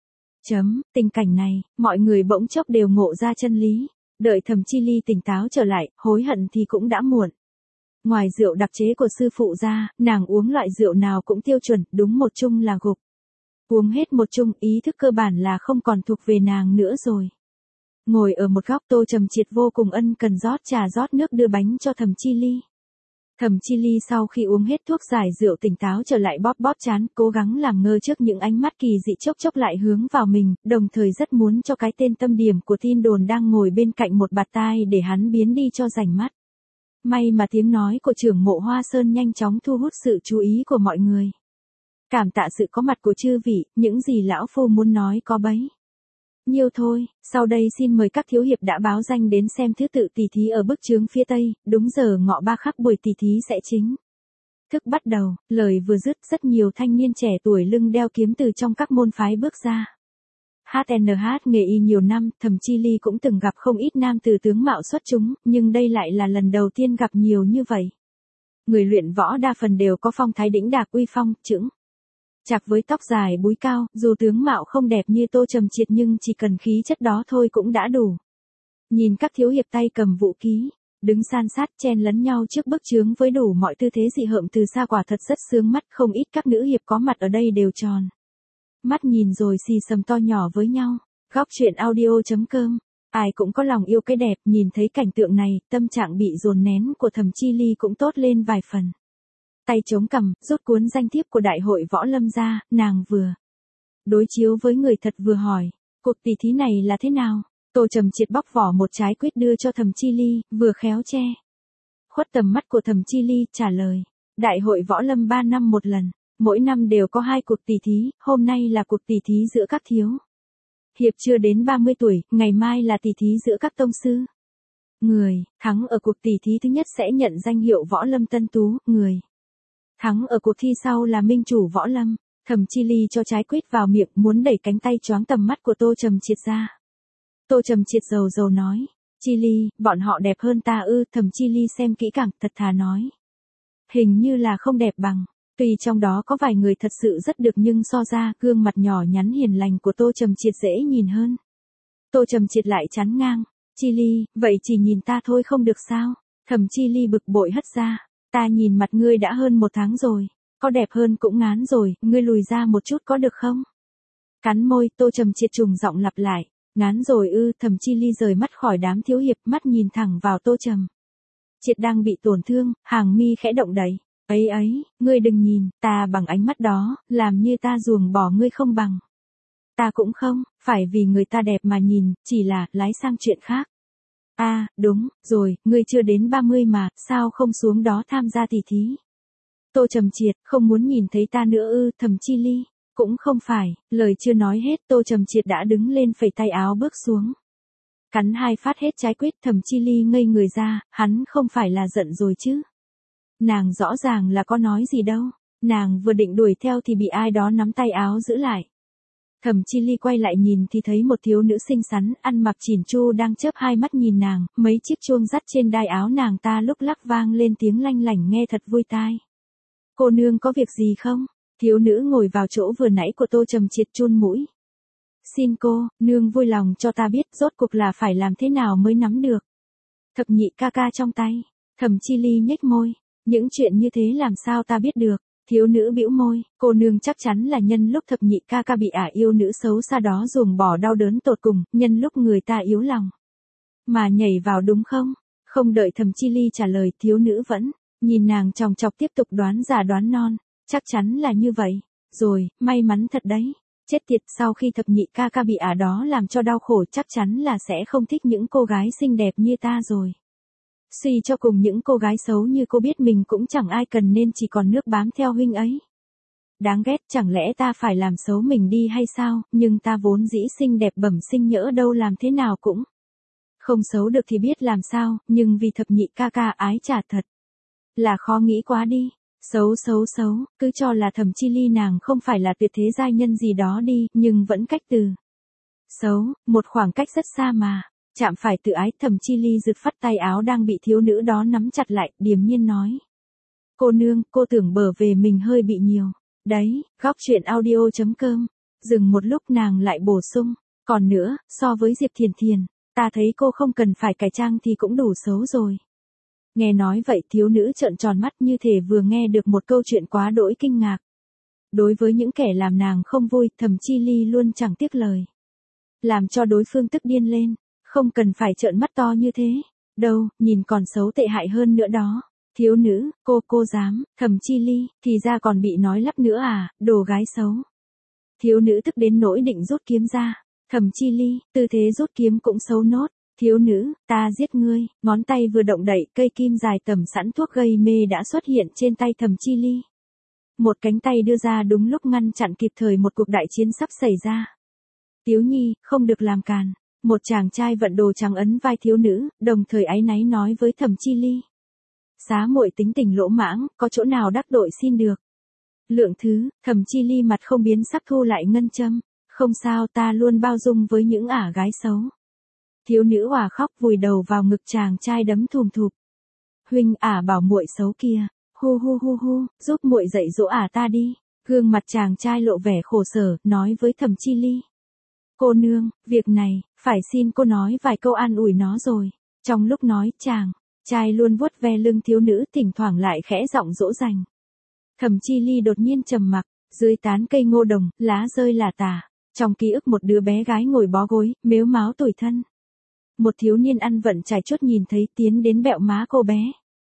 Chấm, tình cảnh này, mọi người bỗng chốc đều ngộ ra chân lý, đợi Thẩm Chi Ly tỉnh táo trở lại, hối hận thì cũng đã muộn. Ngoài rượu đặc chế của sư phụ ra, nàng uống loại rượu nào cũng tiêu chuẩn, đúng một chung là gục. Uống hết một chung, ý thức cơ bản là không còn thuộc về nàng nữa rồi. Ngồi ở một góc, Tô Trầm Triệt vô cùng ân cần rót trà rót nước đưa bánh cho Thẩm Chi Ly. Thẩm Chi Ly sau khi uống hết thuốc giải rượu tỉnh táo trở lại, bóp bóp trán, cố gắng làm ngơ trước những ánh mắt kỳ dị chốc chốc lại hướng vào mình, đồng thời rất muốn cho cái tên tâm điểm của tin đồn đang ngồi bên cạnh một bạt tai để hắn biến đi cho rảnh mắt. May mà tiếng nói của trưởng mộ Hoa Sơn nhanh chóng thu hút sự chú ý của mọi người. Cảm tạ sự có mặt của chư vị, những gì lão phu muốn nói có bấy nhiêu thôi. Sau đây xin mời các thiếu hiệp đã báo danh đến xem thứ tự tỷ thí ở bức chướng phía Tây, đúng giờ ngọ ba khắc buổi tỷ thí sẽ chính thức bắt đầu. Lời vừa dứt, rất nhiều thanh niên trẻ tuổi lưng đeo kiếm từ trong các môn phái bước ra. hát en hát nghề y nhiều năm, Thẩm Chi Ly cũng từng gặp không ít nam từ tướng mạo xuất chúng, nhưng đây lại là lần đầu tiên gặp nhiều như vậy. Người luyện võ đa phần đều có phong thái đĩnh đạc uy phong, chững chạc với tóc dài búi cao, dù tướng mạo không đẹp như Tô Trầm Triệt nhưng chỉ cần khí chất đó thôi cũng đã đủ. Nhìn các thiếu hiệp tay cầm vũ khí, đứng san sát chen lấn nhau trước bức chướng với đủ mọi tư thế dị hợm từ xa, quả thật rất sướng mắt. Không ít các nữ hiệp có mặt ở đây đều tròn mắt nhìn rồi xì xầm to nhỏ với nhau. Góc truyện audio chấm com, ai cũng có lòng yêu cái đẹp, nhìn thấy cảnh tượng này, tâm trạng bị dồn nén của Thẩm Chi Ly cũng tốt lên vài phần. Tay chống cằm, rút cuốn danh thiếp của đại hội võ lâm ra, nàng vừa đối chiếu với người thật vừa hỏi, cuộc tỷ thí này là thế nào? Tô Trầm Triệt bóc vỏ một trái quyết đưa cho Thẩm Chi Ly, vừa khéo che khuất tầm mắt của Thẩm Chi Ly, trả lời, đại hội võ lâm ba năm một lần, mỗi năm đều có hai cuộc tỷ thí, hôm nay là cuộc tỷ thí giữa các thiếu hiệp chưa đến ba mươi tuổi, ngày mai là tỷ thí giữa các tông sư. Người thắng ở cuộc tỷ thí thứ nhất sẽ nhận danh hiệu võ lâm tân tú, người thắng ở cuộc thi sau là minh chủ võ lâm. Thẩm Chi Ly cho trái quýt vào miệng, muốn đẩy cánh tay choáng tầm mắt của Tô Trầm Triệt ra. Tô Trầm Triệt dầu dầu nói, Chi Ly, bọn họ đẹp hơn ta ư? Thẩm Chi Ly xem kỹ càng, thật thà nói, hình như là không đẹp bằng. Tuy trong đó có vài người thật sự rất được nhưng so ra, gương mặt nhỏ nhắn hiền lành của Tô Trầm Triệt dễ nhìn hơn. Tô Trầm Triệt lại chán ngang, Chi Ly, vậy chỉ nhìn ta thôi không được sao? Thẩm Chi Ly bực bội hất ra. Ta nhìn mặt ngươi đã hơn một tháng rồi. Có đẹp hơn cũng ngán rồi, ngươi lùi ra một chút có được không? Cắn môi, Tô Trầm Triệt trùng giọng lặp lại. Ngán rồi ư, Thẩm Chi Ly rời mắt khỏi đám thiếu hiệp, mắt nhìn thẳng vào Tô Trầm Triệt đang bị tổn thương, hàng mi khẽ động đậy. Ấy ấy, ngươi đừng nhìn, ta bằng ánh mắt đó, làm như ta ruồng bỏ ngươi không bằng. Ta cũng không, phải vì người ta đẹp mà nhìn, chỉ là, lái sang chuyện khác. A, à, đúng, rồi, ngươi chưa đến ba mươi mà, sao không xuống đó tham gia tỷ thí? Tô Trầm Triệt, không muốn nhìn thấy ta nữa ư, Thẩm Chi Ly. Cũng không phải, lời chưa nói hết, Tô Trầm Triệt đã đứng lên phẩy tay áo bước xuống. Cắn hai phát hết trái quýt, Thẩm Chi Ly ngây người ra, hắn không phải là giận rồi chứ? Nàng rõ ràng là có nói gì đâu, nàng vừa định đuổi theo thì bị ai đó nắm tay áo giữ lại. Thẩm Chi Ly quay lại nhìn thì thấy một thiếu nữ xinh xắn, ăn mặc chỉn chu đang chớp hai mắt nhìn nàng, mấy chiếc chuông dắt trên đai áo nàng ta lúc lắc vang lên tiếng lanh lảnh nghe thật vui tai. Cô nương có việc gì không? Thiếu nữ ngồi vào chỗ vừa nãy của Tô Trầm Triệt chun mũi. Xin cô, nương vui lòng cho ta biết rốt cuộc là phải làm thế nào mới nắm được. Thập nhị ca ca trong tay. Thẩm Chi Ly nhếch môi. Những chuyện như thế làm sao ta biết được. Thiếu nữ bĩu môi, cô nương chắc chắn là nhân lúc thập nhị ca ca bị ả yêu nữ xấu xa đó ruồng bỏ đau đớn tột cùng, nhân lúc người ta yếu lòng. Mà nhảy vào đúng không? Không đợi Thẩm Chi Ly trả lời, thiếu nữ vẫn nhìn nàng chòng chọc tiếp tục đoán già đoán non. Chắc chắn là như vậy. Rồi, may mắn thật đấy. Chết tiệt, sau khi thập nhị ca ca bị ả đó làm cho đau khổ chắc chắn là sẽ không thích những cô gái xinh đẹp như ta rồi. Suy cho cùng những cô gái xấu như cô biết mình cũng chẳng ai cần nên chỉ còn nước bám theo huynh ấy. Đáng ghét, chẳng lẽ ta phải làm xấu mình đi hay sao, nhưng ta vốn dĩ xinh đẹp bẩm sinh nhỡ đâu làm thế nào cũng không xấu được thì biết làm sao, nhưng vì thập nhị ca ca ái chả thật là khó nghĩ quá đi. Xấu xấu xấu, cứ cho là Thẩm Chi Ly nàng không phải là tuyệt thế giai nhân gì đó đi, nhưng vẫn cách từ xấu, một khoảng cách rất xa mà. Chạm phải tự ái, Thẩm Chi Ly giật phắt tay áo đang bị thiếu nữ đó nắm chặt lại, điềm nhiên nói. Cô nương, cô tưởng bở về mình hơi bị nhiều. Đấy, góc truyện audio chấm com. Dừng một lúc nàng lại bổ sung. Còn nữa, so với Diệp Thiền Thiền, ta thấy cô không cần phải cải trang thì cũng đủ xấu rồi. Nghe nói vậy thiếu nữ trợn tròn mắt như thể vừa nghe được một câu chuyện quá đỗi kinh ngạc. Đối với những kẻ làm nàng không vui, Thẩm Chi Ly luôn chẳng tiếc lời. Làm cho đối phương tức điên lên. Không cần phải trợn mắt to như thế. Đâu, nhìn còn xấu tệ hại hơn nữa đó. Thiếu nữ, cô cô dám, Thẩm Chi Ly, thì ra còn bị nói lắp nữa à, đồ gái xấu. Thiếu nữ tức đến nỗi định rút kiếm ra. Thẩm Chi Ly, tư thế rút kiếm cũng xấu nốt. Thiếu nữ, ta giết ngươi, ngón tay vừa động đậy, cây kim dài tầm sẵn thuốc gây mê đã xuất hiện trên tay Thẩm Chi Ly. Một cánh tay đưa ra đúng lúc ngăn chặn kịp thời một cuộc đại chiến sắp xảy ra. Tiếu Nhi, không được làm càn. Một chàng trai vận đồ trắng ấn vai thiếu nữ, đồng thời áy náy nói với Thẩm Chi Ly. Xá muội tính tình lỗ mãng, có chỗ nào đắc tội xin được. Lượng thứ, Thẩm Chi Ly mặt không biến sắc thu lại ngân châm. Không sao, ta luôn bao dung với những ả gái xấu. Thiếu nữ òa khóc vùi đầu vào ngực chàng trai đấm thùm thụp. Huynh, ả bảo muội xấu kia. Hu hu hu hu, giúp muội dạy dỗ ả ta đi. Gương mặt chàng trai lộ vẻ khổ sở, nói với Thẩm Chi Ly. Cô nương, việc này, phải xin cô nói vài câu an ủi nó rồi. Trong lúc nói, chàng trai luôn vuốt ve lưng thiếu nữ, thỉnh thoảng lại khẽ giọng dỗ dành. Thẩm Chi Ly đột nhiên trầm mặc, dưới tán cây ngô đồng, lá rơi lả tả. Trong ký ức một đứa bé gái ngồi bó gối, mếu máo tủi thân. Một thiếu niên ăn vận trải chốt nhìn thấy tiến đến bẹo má cô bé.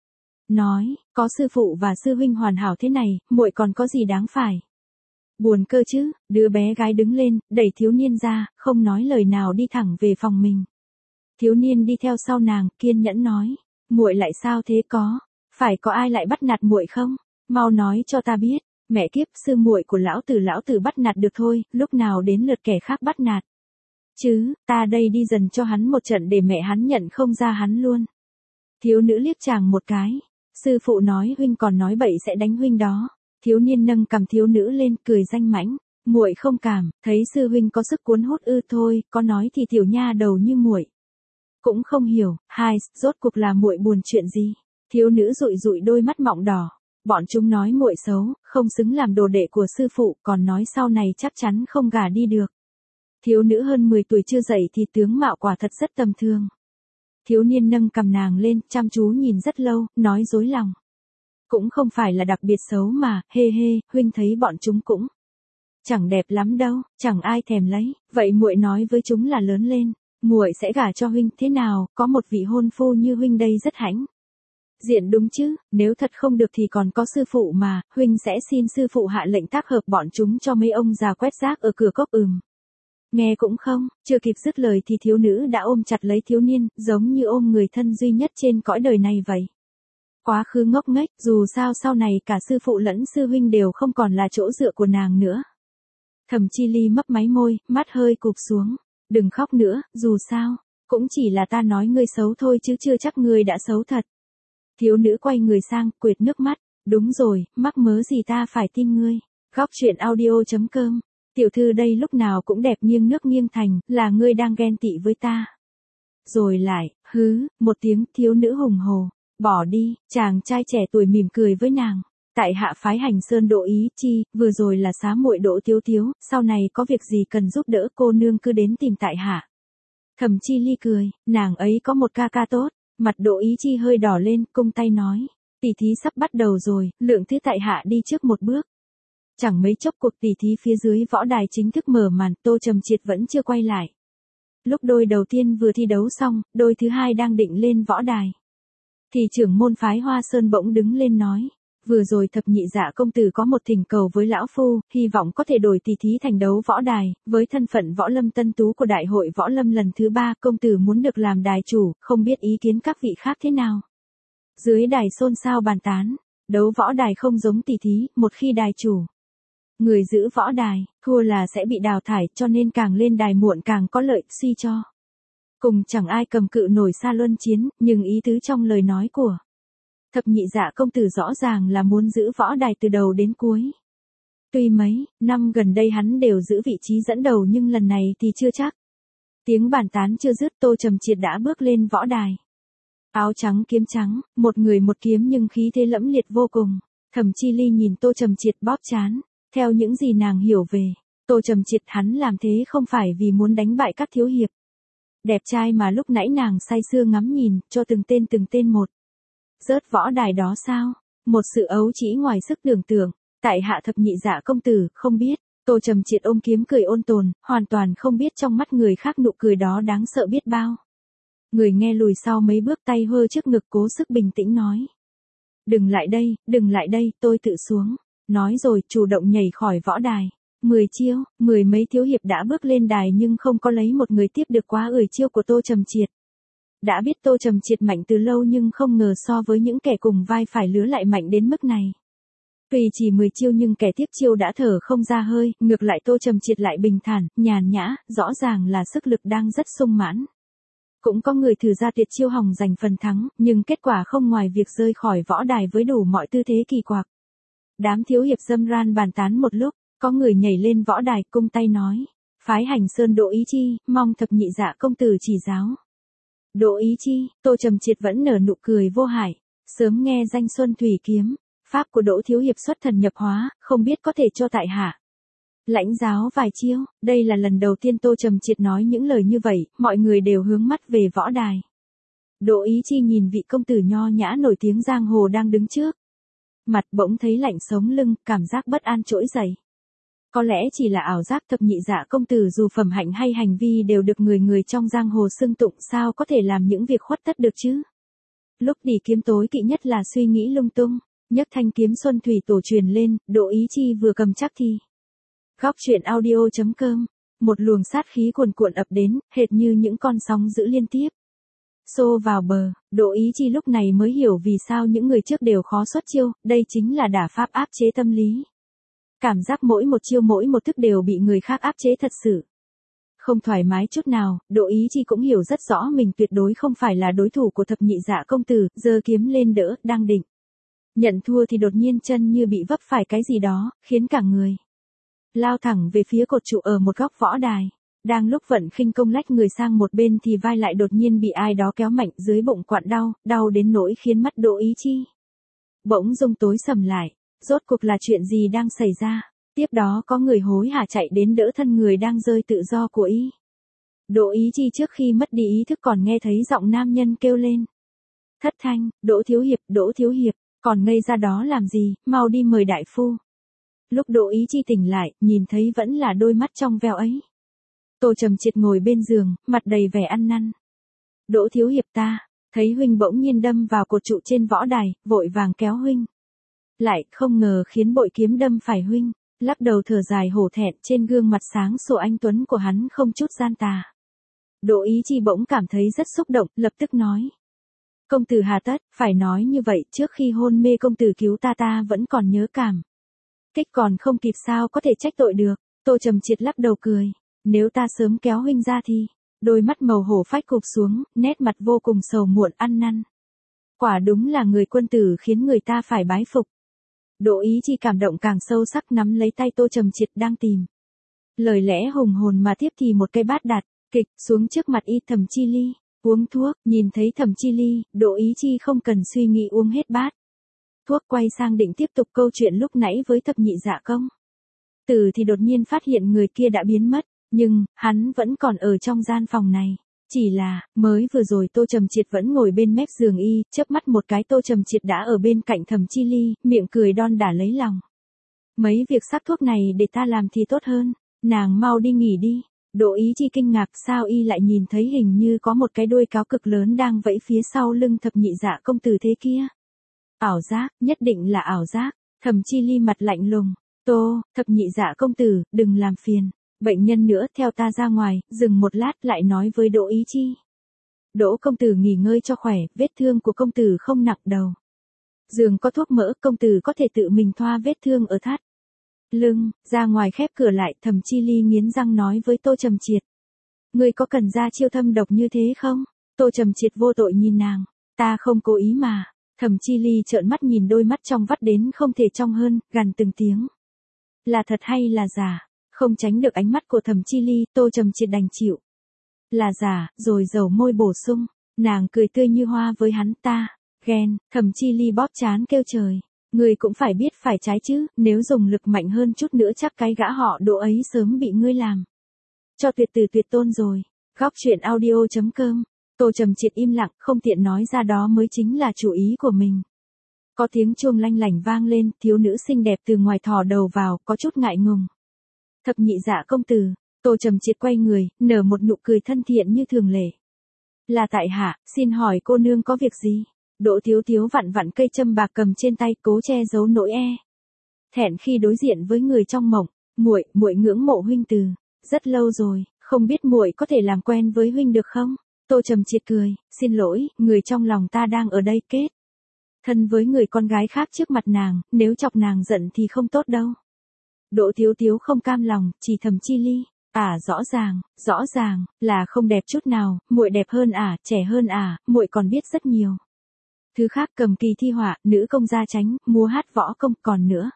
Nói, có sư phụ và sư huynh hoàn hảo thế này, muội còn có gì đáng phải. Buồn cơ chứ, đứa bé gái đứng lên, đẩy thiếu niên ra, không nói lời nào đi thẳng về phòng mình. Thiếu niên đi theo sau nàng, kiên nhẫn nói, muội lại sao thế có, phải có ai lại bắt nạt muội không? Mau nói cho ta biết, mẹ kiếp, sư muội của lão tử lão tử bắt nạt được thôi, lúc nào đến lượt kẻ khác bắt nạt. Chứ, ta đây đi dần cho hắn một trận để mẹ hắn nhận không ra hắn luôn. Thiếu nữ liếc chàng một cái, sư phụ nói huynh còn nói bậy sẽ đánh huynh đó. Thiếu niên nâng cầm thiếu nữ lên, cười danh mãnh, muội không cảm, thấy sư huynh có sức cuốn hút ư thôi, có nói thì tiểu nha đầu như muội cũng không hiểu, hai, rốt cuộc là muội buồn chuyện gì? Thiếu nữ dụi dụi đôi mắt mọng đỏ, bọn chúng nói muội xấu, không xứng làm đồ đệ của sư phụ, còn nói sau này chắc chắn không gả đi được. Thiếu nữ hơn mười tuổi chưa dậy thì tướng mạo quả thật rất tầm thường. Thiếu niên nâng cầm nàng lên, chăm chú nhìn rất lâu, nói dối lòng. Cũng không phải là đặc biệt xấu mà, hê hê, huynh thấy bọn chúng cũng chẳng đẹp lắm đâu, chẳng ai thèm lấy, vậy muội nói với chúng là lớn lên, muội sẽ gả cho huynh, thế nào, có một vị hôn phu như huynh đây rất hãnh diện đúng chứ, nếu thật không được thì còn có sư phụ mà, huynh sẽ xin sư phụ hạ lệnh tác hợp bọn chúng cho mấy ông già quét rác ở cửa cốc. Ừm. Nghe cũng không, chưa kịp dứt lời thì thiếu nữ đã ôm chặt lấy thiếu niên, giống như ôm người thân duy nhất trên cõi đời này vậy. Quá khứ ngốc nghếch, dù sao sau này cả sư phụ lẫn sư huynh đều không còn là chỗ dựa của nàng nữa. Thẩm Chi Ly mấp máy môi, mắt hơi cụp xuống. Đừng khóc nữa, dù sao, cũng chỉ là ta nói ngươi xấu thôi chứ chưa chắc ngươi đã xấu thật. Thiếu nữ quay người sang, quệt nước mắt. Đúng rồi, mắc mớ gì ta phải tin ngươi. Góc truyện audio chấm com. Tiểu thư đây lúc nào cũng đẹp nghiêng nước nghiêng thành, là ngươi đang ghen tị với ta. Rồi lại, hứ, một tiếng, thiếu nữ hùng hồ. Bỏ đi, chàng trai trẻ tuổi mỉm cười với nàng. Tại hạ phái Hành Sơn Đỗ Ý Chi, vừa rồi là xá muội Đỗ Tiếu Tiếu, sau này có việc gì cần giúp đỡ cô nương cứ đến tìm tại hạ. Thẩm Chi Ly cười, nàng ấy có một ca ca tốt, mặt Đỗ Ý Chi hơi đỏ lên, cung tay nói, tỷ thí sắp bắt đầu rồi, lượng thứ tại hạ đi trước một bước. Chẳng mấy chốc cuộc tỷ thí phía dưới võ đài chính thức mở màn, Tô Trầm Triệt vẫn chưa quay lại. Lúc đôi đầu tiên vừa thi đấu xong, đôi thứ hai đang định lên võ đài. Thì trưởng môn phái Hoa Sơn bỗng đứng lên nói. Vừa rồi thập nhị dạ công tử có một thỉnh cầu với lão phu, hy vọng có thể đổi tỷ thí thành đấu võ đài, với thân phận võ lâm tân tú của đại hội võ lâm lần thứ ba, công tử muốn được làm đài chủ, không biết ý kiến các vị khác thế nào. Dưới đài xôn xao bàn tán, đấu võ đài không giống tỷ thí, một khi đài chủ, người giữ võ đài, thua là sẽ bị đào thải, cho nên càng lên đài muộn càng có lợi, suy cho cùng chẳng ai cầm cự nổi xa luân chiến, nhưng ý tứ trong lời nói của thập nhị dạ công tử rõ ràng là muốn giữ võ đài từ đầu đến cuối. Tuy mấy năm gần đây hắn đều giữ vị trí dẫn đầu nhưng lần này thì chưa chắc. Tiếng bàn tán chưa dứt, Tô Trầm Triệt đã bước lên võ đài. Áo trắng kiếm trắng, một người một kiếm nhưng khí thế lẫm liệt vô cùng. Thẩm Chi Ly nhìn Tô Trầm Triệt bóp trán, theo những gì nàng hiểu về Tô Trầm Triệt, hắn làm thế không phải vì muốn đánh bại các thiếu hiệp đẹp trai mà lúc nãy nàng say sưa ngắm nhìn, cho từng tên từng tên một rớt võ đài đó sao? Một sự ấu trĩ ngoài sức tưởng tượng. Tại hạ thập nhị dạ công tử, không biết. Tô Trầm Triệt ôm kiếm cười ôn tồn, hoàn toàn không biết trong mắt người khác nụ cười đó đáng sợ biết bao. Người nghe lùi sau mấy bước, tay hơ trước ngực cố sức bình tĩnh nói. Đừng lại đây, đừng lại đây, tôi tự xuống. Nói rồi, chủ động nhảy khỏi võ đài. Mười chiêu, mười mấy thiếu hiệp đã bước lên đài nhưng không có lấy một người tiếp được quá ười chiêu của Tô Trầm Triệt. Đã biết Tô Trầm Triệt mạnh từ lâu nhưng không ngờ so với những kẻ cùng vai phải lứa lại mạnh đến mức này. Tuy chỉ mười chiêu nhưng kẻ tiếp chiêu đã thở không ra hơi, ngược lại Tô Trầm Triệt lại bình thản, nhàn nhã, rõ ràng là sức lực đang rất sung mãn. Cũng có người thử ra tuyệt chiêu hòng giành phần thắng, nhưng kết quả không ngoài việc rơi khỏi võ đài với đủ mọi tư thế kỳ quặc. Đám thiếu hiệp dâm ran bàn tán một lúc, có người nhảy lên võ đài cung tay nói. Phái Hành Sơn Đỗ Ý Chi, mong thập nhị dạ công tử chỉ giáo. Đỗ Ý Chi, Tô Trầm Triệt vẫn nở nụ cười vô hại. Sớm nghe danh Xuân Thủy Kiếm, pháp của Đỗ thiếu hiệp xuất thần nhập hóa, không biết có thể cho tại hạ lãnh giáo vài chiêu. Đây là lần đầu tiên Tô Trầm Triệt nói những lời như vậy, mọi người đều hướng mắt về võ đài. Đỗ Ý Chi nhìn vị công tử nho nhã nổi tiếng giang hồ đang đứng trước. Mặt bỗng thấy lạnh sống lưng, cảm giác bất an trỗi dậy. Có lẽ chỉ là ảo giác, thập nhị dạ công tử dù phẩm hạnh hay hành vi đều được người người trong giang hồ xưng tụng, sao có thể làm những việc khuất tất được chứ? Lúc đi kiếm tối kỵ nhất là suy nghĩ lung tung, nhấc thanh kiếm Xuân Thủy Tổ truyền lên, Đỗ Ý Chi vừa cầm chắc thì. Góc truyện audio chấm com, một luồng sát khí cuồn cuộn ập đến, hệt như những con sóng dữ liên tiếp xô vào bờ. Đỗ Ý Chi lúc này mới hiểu vì sao những người trước đều khó xuất chiêu, đây chính là đả pháp áp chế tâm lý. Cảm giác mỗi một chiêu mỗi một thức đều bị người khác áp chế thật sự. Không thoải mái chút nào, Đỗ Ý Chi cũng hiểu rất rõ mình tuyệt đối không phải là đối thủ của thập nhị dạ công tử, giơ kiếm lên đỡ, đang định nhận thua thì đột nhiên chân như bị vấp phải cái gì đó, khiến cả người lao thẳng về phía cột trụ ở một góc võ đài. Đang lúc vận khinh công lách người sang một bên thì vai lại đột nhiên bị ai đó kéo mạnh, dưới bụng quặn đau, đau đến nỗi khiến mắt Đỗ Ý Chi bỗng dưng tối sầm lại. Rốt cuộc là chuyện gì đang xảy ra? Tiếp đó có người hối hả chạy đến đỡ thân người đang rơi tự do của y. Đỗ Ý Chi trước khi mất đi ý thức còn nghe thấy giọng nam nhân kêu lên. Thất thanh, Đỗ thiếu hiệp, Đỗ thiếu hiệp, còn ngây ra đó làm gì, mau đi mời đại phu. Lúc Đỗ Ý Chi tỉnh lại, nhìn thấy vẫn là đôi mắt trong veo ấy. Tô Trầm Triệt ngồi bên giường, mặt đầy vẻ ăn năn. Đỗ thiếu hiệp ta, thấy huynh bỗng nhiên đâm vào cột trụ trên võ đài, vội vàng kéo huynh. Lại không ngờ khiến bội kiếm đâm phải huynh, lắc đầu thở dài hổ thẹn, trên gương mặt sáng sủa anh tuấn của hắn không chút gian tà. Đỗ Ý Chi bỗng cảm thấy rất xúc động, lập tức nói. Công tử hà tất, phải nói như vậy, trước khi hôn mê công tử cứu ta ta vẫn còn nhớ cảm. Kích còn không kịp sao có thể trách tội được. Tô Trầm Triệt lắc đầu cười. Nếu ta sớm kéo huynh ra thì, đôi mắt màu hổ phách cụp xuống, nét mặt vô cùng sầu muộn ăn năn. Quả đúng là người quân tử khiến người ta phải bái phục. Đỗ Ý Chi cảm động càng sâu sắc nắm lấy tay Tô Trầm Triệt đang tìm. Lời lẽ hùng hồn mà tiếp thì một cây bát đặt, kịch xuống trước mặt y. Thẩm Chi Ly, uống thuốc, nhìn thấy Thẩm Chi Ly, Đỗ Ý Chi không cần suy nghĩ uống hết bát. Thuốc quay sang định tiếp tục câu chuyện lúc nãy với thập nhị dạ công. Từ thì đột nhiên phát hiện người kia đã biến mất, nhưng, hắn vẫn còn ở trong gian phòng này. Chỉ là, mới vừa rồi Tô Trầm Triệt vẫn ngồi bên mép giường y, chớp mắt một cái Tô Trầm Triệt đã ở bên cạnh Thẩm Chi Ly, miệng cười đon đả lấy lòng. Mấy việc sắc thuốc này để ta làm thì tốt hơn, nàng mau đi nghỉ đi. Đỗ Ý Chi kinh ngạc sao y lại nhìn thấy hình như có một cái đuôi cáo cực lớn đang vẫy phía sau lưng thập nhị dạ công tử thế kia. Ảo giác, nhất định là ảo giác. Thẩm Chi Ly mặt lạnh lùng. Tô, thập nhị dạ công tử, đừng làm phiền. Bệnh nhân nữa theo ta ra ngoài, dừng một lát lại nói với Đỗ Ý Chi. Đỗ công tử nghỉ ngơi cho khỏe, vết thương của công tử không nặng đầu. Giường có thuốc mỡ, công tử có thể tự mình thoa vết thương ở thắt lưng. Ra ngoài khép cửa lại, Thẩm Chi Ly nghiến răng nói với Tô Trầm Triệt. Ngươi có cần ra chiêu thâm độc như thế không? Tô Trầm Triệt vô tội nhìn nàng. Ta không cố ý mà. Thẩm Chi Ly trợn mắt nhìn đôi mắt trong vắt đến không thể trong hơn, gằn từng tiếng. Là thật hay là giả? Không tránh được ánh mắt của Thẩm Chi Ly, Tô Trầm Triệt đành chịu. Là giả, rồi dầu môi bổ sung. Nàng cười tươi như hoa với hắn. Ta, ghen. Thẩm Chi Ly bóp trán kêu trời. Ngươi cũng phải biết phải trái chứ, nếu dùng lực mạnh hơn chút nữa chắc cái gã họ Đỗ ấy sớm bị ngươi làm cho tuyệt tử tuyệt tôn rồi. Góc truyện audio chấm com. Tô Trầm Triệt im lặng, không tiện nói ra đó mới chính là chủ ý của mình. Có tiếng chuông lanh lảnh vang lên, thiếu nữ xinh đẹp từ ngoài thò đầu vào, có chút ngại ngùng. Thập nhị dạ công tử. Tô Trầm Triệt quay người, nở một nụ cười thân thiện như thường lệ. Là tại hạ, xin hỏi cô nương có việc gì? Đỗ Thiếu Thiếu vặn vặn cây châm bạc cầm trên tay, cố che giấu nỗi e thẹn khi đối diện với người trong mộng. Muội, muội ngưỡng mộ huynh từ rất lâu rồi, không biết muội có thể làm quen với huynh được không? Tô Trầm Triệt cười, xin lỗi, người trong lòng ta đang ở đây kết thân với người con gái khác trước mặt nàng, nếu chọc nàng giận thì không tốt đâu. Đỗ Thiếu Thiếu không cam lòng, chỉ Thẩm Chi Ly. À rõ ràng, rõ ràng, là không đẹp chút nào, muội đẹp hơn à, trẻ hơn à, muội còn biết rất nhiều. Thứ khác cầm kỳ thi họa, nữ công gia tránh, múa hát võ công, còn nữa.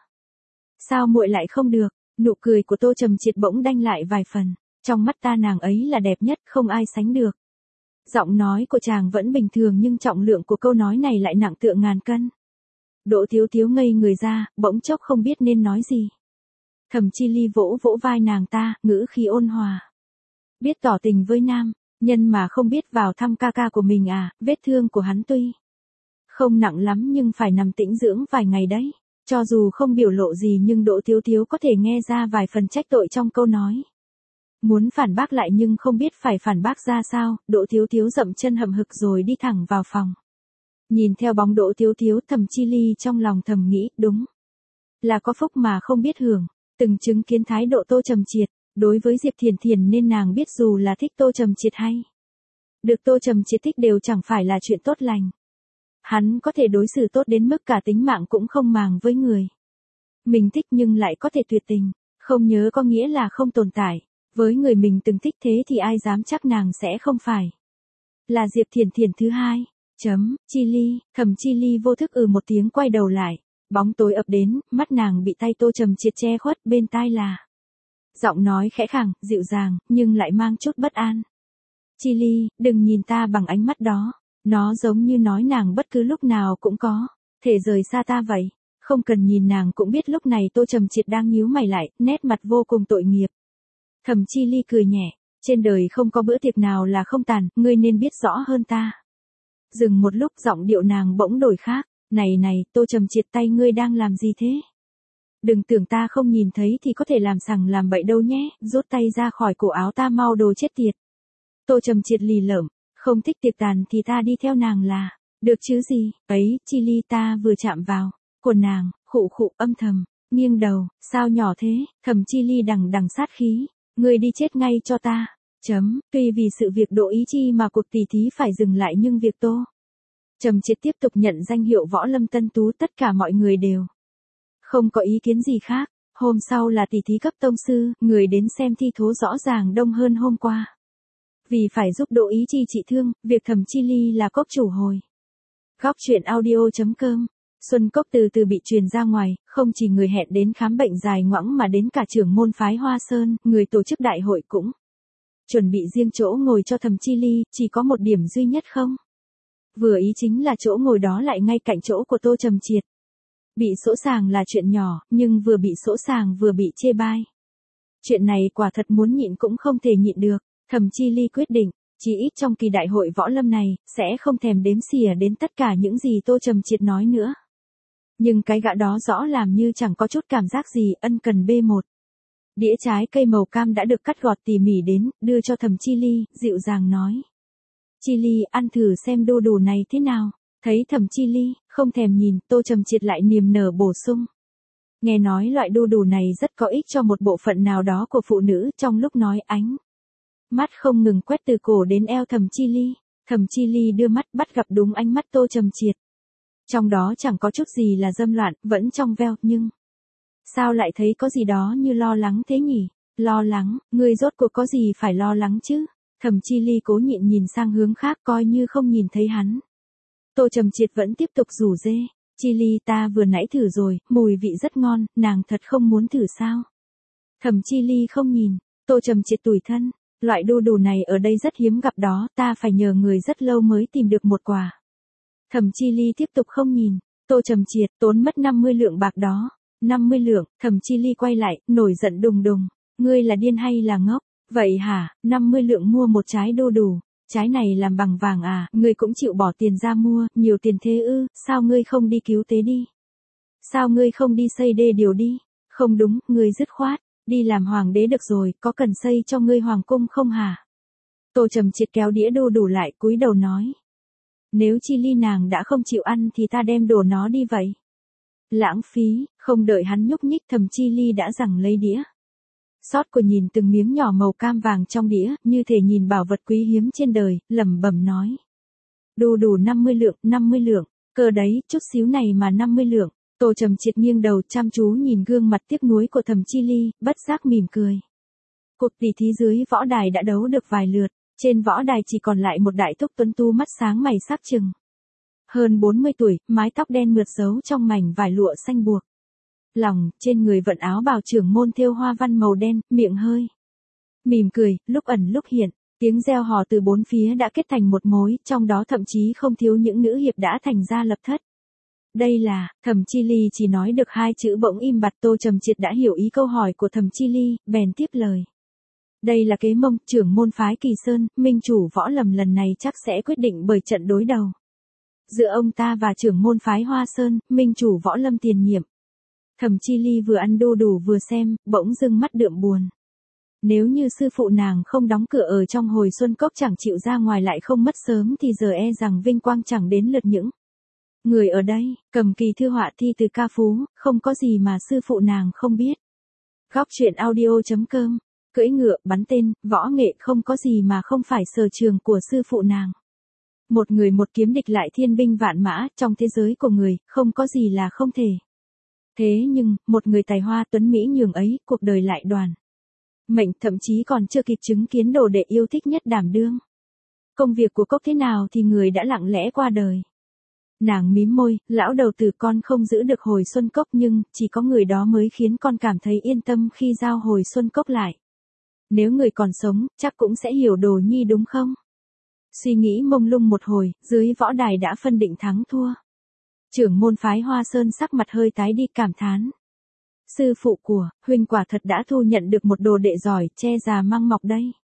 Sao muội lại không được? Nụ cười của Tô Trầm Triệt bỗng đanh lại vài phần. Trong mắt ta nàng ấy là đẹp nhất, không ai sánh được. Giọng nói của chàng vẫn bình thường nhưng trọng lượng của câu nói này lại nặng tựa ngàn cân. Đỗ Thiếu Thiếu ngây người ra, bỗng chốc không biết nên nói gì. Thẩm Chi Ly vỗ vỗ vai nàng ta, ngữ khí ôn hòa. Biết tỏ tình với nam nhân mà không biết vào thăm ca ca của mình à, vết thương của hắn tuy không nặng lắm nhưng phải nằm tĩnh dưỡng vài ngày đấy. Cho dù không biểu lộ gì nhưng Đỗ Thiếu Thiếu có thể nghe ra vài phần trách tội trong câu nói. Muốn phản bác lại nhưng không biết phải phản bác ra sao, Đỗ Thiếu Thiếu dậm chân hậm hực rồi đi thẳng vào phòng. Nhìn theo bóng Đỗ Thiếu Thiếu, Thẩm Chi Ly trong lòng thầm nghĩ, đúng là có phúc mà không biết hưởng. Từng chứng kiến thái độ Tô Trầm Triệt, đối với Diệp Thiền Thiền nên nàng biết dù là thích Tô Trầm Triệt hay được Tô Trầm Triệt thích đều chẳng phải là chuyện tốt lành. Hắn có thể đối xử tốt đến mức cả tính mạng cũng không màng với người mình thích nhưng lại có thể tuyệt tình, không nhớ có nghĩa là không tồn tại. Với người mình từng thích thế thì ai dám chắc nàng sẽ không phải là Diệp Thiền Thiền thứ hai. Chấm, Chi Ly, Thẩm Chi Ly vô thức ừ một tiếng quay đầu lại. Bóng tối ập đến, mắt nàng bị tay Tô Trầm Triệt che khuất, bên tai là giọng nói khẽ khàng, dịu dàng, nhưng lại mang chút bất an. Chi Ly, đừng nhìn ta bằng ánh mắt đó. Nó giống như nói nàng bất cứ lúc nào cũng có thể rời xa ta vậy. Không cần nhìn nàng cũng biết lúc này Tô Trầm Triệt đang nhíu mày lại, nét mặt vô cùng tội nghiệp. Thẩm Chi Ly cười nhẹ, Trên đời không có bữa tiệc nào là không tàn, ngươi nên biết rõ hơn ta. Dừng một lúc giọng điệu nàng bỗng đổi khác. Này này, Tô Trầm Triệt, tay ngươi đang làm gì thế? Đừng tưởng ta không nhìn thấy thì có thể làm sằng làm bậy đâu nhé, rút tay ra khỏi cổ áo ta mau, đồ chết tiệt. Tô Trầm Triệt lì lợm, không thích tiệc tàn thì ta đi theo nàng là, được chứ gì, ấy, chi ly ta vừa chạm vào, của nàng, khụ khụ âm thầm, nghiêng đầu, sao nhỏ thế, Thẩm Chi Ly đằng đằng sát khí, ngươi đi chết ngay cho ta, chấm, tuy vì sự việc Đỗ Ý Chi mà cuộc tỷ thí phải dừng lại nhưng việc Tô Trầm Triệt tiếp tục nhận danh hiệu võ lâm tân tú tất cả mọi người đều không có ý kiến gì khác. Hôm sau là tỷ thí cấp tông sư, người đến xem thi thố rõ ràng đông hơn hôm qua. Vì phải giúp Đỗ Ý Chi trị thương, việc Thẩm Chi Ly là cốc chủ hồi. Góc truyện audio.com. Xuân Cốc từ từ bị truyền ra ngoài, không chỉ người hẹn đến khám bệnh dài ngoẵng mà đến cả trưởng môn phái Hoa Sơn, người tổ chức đại hội cũng chuẩn bị riêng chỗ ngồi cho Thẩm Chi Ly, chỉ có một điểm duy nhất không. Vừa ý chính là chỗ ngồi đó lại ngay cạnh chỗ của Tô Trầm Triệt. Bị sỗ sàng là chuyện nhỏ, nhưng vừa bị sỗ sàng vừa bị chê bai. Chuyện này quả thật muốn nhịn cũng không thể nhịn được. Thẩm Chi Ly quyết định, chỉ ít trong kỳ đại hội võ lâm này, sẽ không thèm đếm xỉa đến tất cả những gì Tô Trầm Triệt nói nữa. Nhưng cái gã đó rõ làm như chẳng có chút cảm giác gì, ân cần bê một đĩa trái cây màu cam đã được cắt gọt tỉ mỉ đến, đưa cho Thẩm Chi Ly, dịu dàng nói. Chi Ly, ăn thử xem đu đủ này thế nào. Thấy Thẩm Chi Ly, không thèm nhìn, Tô Trầm Triệt lại niềm nở bổ sung. Nghe nói loại đu đủ này rất có ích cho một bộ phận nào đó của phụ nữ, trong lúc nói ánh mắt không ngừng quét từ cổ đến eo Thẩm Chi Ly. Thẩm Chi Ly đưa mắt bắt gặp đúng ánh mắt Tô Trầm Triệt. Trong đó chẳng có chút gì là dâm loạn, vẫn trong veo, nhưng sao lại thấy có gì đó như lo lắng thế nhỉ? Lo lắng, ngươi rốt cuộc có gì phải lo lắng chứ? Thẩm Chi Ly cố nhịn nhìn sang hướng khác coi như không nhìn thấy hắn. Tô Trầm Triệt vẫn tiếp tục rủ rê. Chi Ly, ta vừa nãy thử rồi, mùi vị rất ngon, nàng thật không muốn thử sao? Thẩm Chi Ly không nhìn. Tô Trầm Triệt tủi thân. Loại đu đủ này ở đây rất hiếm gặp đó, ta phải nhờ người rất lâu mới tìm được một quả. Thẩm Chi Ly tiếp tục không nhìn. Tô Trầm Triệt, tốn mất năm mươi lượng bạc đó. năm mươi lượng, Thẩm Chi Ly quay lại, nổi giận đùng đùng. Ngươi là điên hay là ngốc? Vậy hả, năm mươi lượng mua một trái đu đủ. Trái này làm bằng vàng à, ngươi cũng chịu bỏ tiền ra mua, nhiều tiền thế ư, sao ngươi không đi cứu tế đi? Sao ngươi không đi xây đê điều đi? Không đúng, ngươi dứt khoát, đi làm hoàng đế được rồi, có cần xây cho ngươi hoàng cung không hả? Tô Trầm Triệt kéo đĩa đu đủ lại, cúi đầu nói. Nếu Chi Ly nàng đã không chịu ăn thì ta đem đồ nó đi vậy. Lãng phí, không đợi hắn nhúc nhích Thẩm Chi Ly đã giằng lấy đĩa. Xót của nhìn từng miếng nhỏ màu cam vàng trong đĩa, như thể nhìn bảo vật quý hiếm trên đời, lẩm bẩm nói. Đu đủ năm mươi lượng, năm mươi lượng, cơ đấy, chút xíu này mà năm mươi lượng. Tô Trầm Triệt nghiêng đầu chăm chú nhìn gương mặt tiếc nuối của Thẩm Chi Ly, bất giác mỉm cười. Cuộc tỷ thí dưới võ đài đã đấu được vài lượt, trên võ đài chỉ còn lại một đại thúc tuấn tu mắt sáng mày sắc chừng. Hơn bốn mươi tuổi, mái tóc đen mượt giấu trong mảnh vải lụa xanh buộc. Lòng, trên người vận áo bào trưởng môn thêu hoa văn màu đen, miệng hơi mỉm cười, lúc ẩn lúc hiện, tiếng reo hò từ bốn phía đã kết thành một mối, trong đó thậm chí không thiếu những nữ hiệp đã thành ra lập thất. Đây là, Thẩm Chi Ly chỉ nói được hai chữ bỗng im bặt. Tô Trầm Triệt đã hiểu ý câu hỏi của Thẩm Chi Ly, bèn tiếp lời. Đây là kế mông, trưởng môn phái Kỳ Sơn, minh chủ võ lâm lần này chắc sẽ quyết định bởi trận đối đầu giữa ông ta và trưởng môn phái Hoa Sơn, minh chủ võ lâm tiền nhiệm. Thẩm Chi Ly vừa ăn đu đủ vừa xem, bỗng dưng mắt đượm buồn. Nếu như sư phụ nàng không đóng cửa ở trong hồi Xuân Cốc chẳng chịu ra ngoài lại không mất sớm thì giờ e rằng vinh quang chẳng đến lượt những người ở đây. Cầm kỳ thư họa thi từ ca phú, không có gì mà sư phụ nàng không biết. Góc truyện audio.com. Cưỡi ngựa, bắn tên, võ nghệ không có gì mà không phải sở trường của sư phụ nàng. Một người một kiếm địch lại thiên binh vạn mã, trong thế giới của người, không có gì là không thể. Thế nhưng, một người tài hoa tuấn mỹ nhường ấy, cuộc đời lại đoàn mệnh, thậm chí còn chưa kịp chứng kiến đồ đệ yêu thích nhất đảm đương công việc của Cốc thế nào thì người đã lặng lẽ qua đời. Nàng mím môi, lão đầu tử, con không giữ được hồi Xuân Cốc nhưng, chỉ có người đó mới khiến con cảm thấy yên tâm khi giao hồi Xuân Cốc lại. Nếu người còn sống, chắc cũng sẽ hiểu đồ nhi đúng không? Suy nghĩ mông lung một hồi, dưới võ đài đã phân định thắng thua. Trưởng môn phái Hoa Sơn sắc mặt hơi tái đi, cảm thán. Sư phụ của, huynh quả thật đã thu nhận được một đồ đệ giỏi, che già mang mọc đây.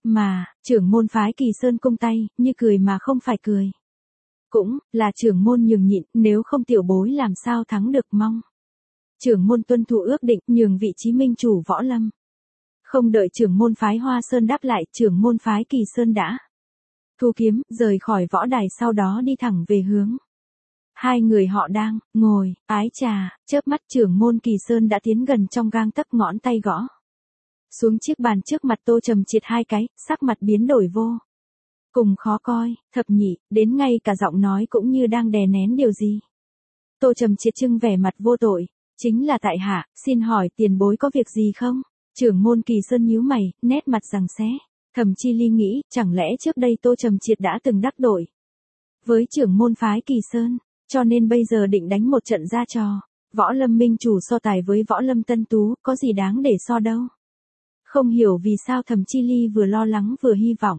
Mà, trưởng môn phái Kỳ Sơn cung tay, như cười mà không phải cười. Cũng, là trưởng môn nhường nhịn, nếu không tiểu bối làm sao thắng được mong. Trưởng môn tuân thủ ước định, nhường vị trí minh chủ Võ Lâm. Không đợi trưởng môn phái Hoa Sơn đáp lại, trưởng môn phái Kỳ Sơn đã thu kiếm, rời khỏi võ đài, sau đó đi thẳng về hướng. Hai người họ đang ngồi, ái trà, chớp mắt trưởng môn Kỳ Sơn đã tiến gần trong gang tấc, ngón tay gõ xuống chiếc bàn trước mặt Tô Trầm Triệt hai cái, sắc mặt biến đổi vô cùng khó coi. Thập nhị, đến ngay cả giọng nói cũng như đang đè nén điều gì. Tô Trầm Triệt trưng vẻ mặt vô tội, chính là tại hạ, xin hỏi tiền bối có việc gì không? Trưởng môn Kỳ Sơn nhíu mày, nét mặt giằng xé. Thẩm Chi Ly nghĩ, chẳng lẽ trước đây Tô Trầm Triệt đã từng đắc tội với trưởng môn phái Kỳ Sơn, cho nên bây giờ định đánh một trận ra trò. Võ Lâm minh chủ so tài với Võ Lâm tân tú, có gì đáng để so đâu. Không hiểu vì sao Thẩm Chi Ly vừa lo lắng vừa hy vọng.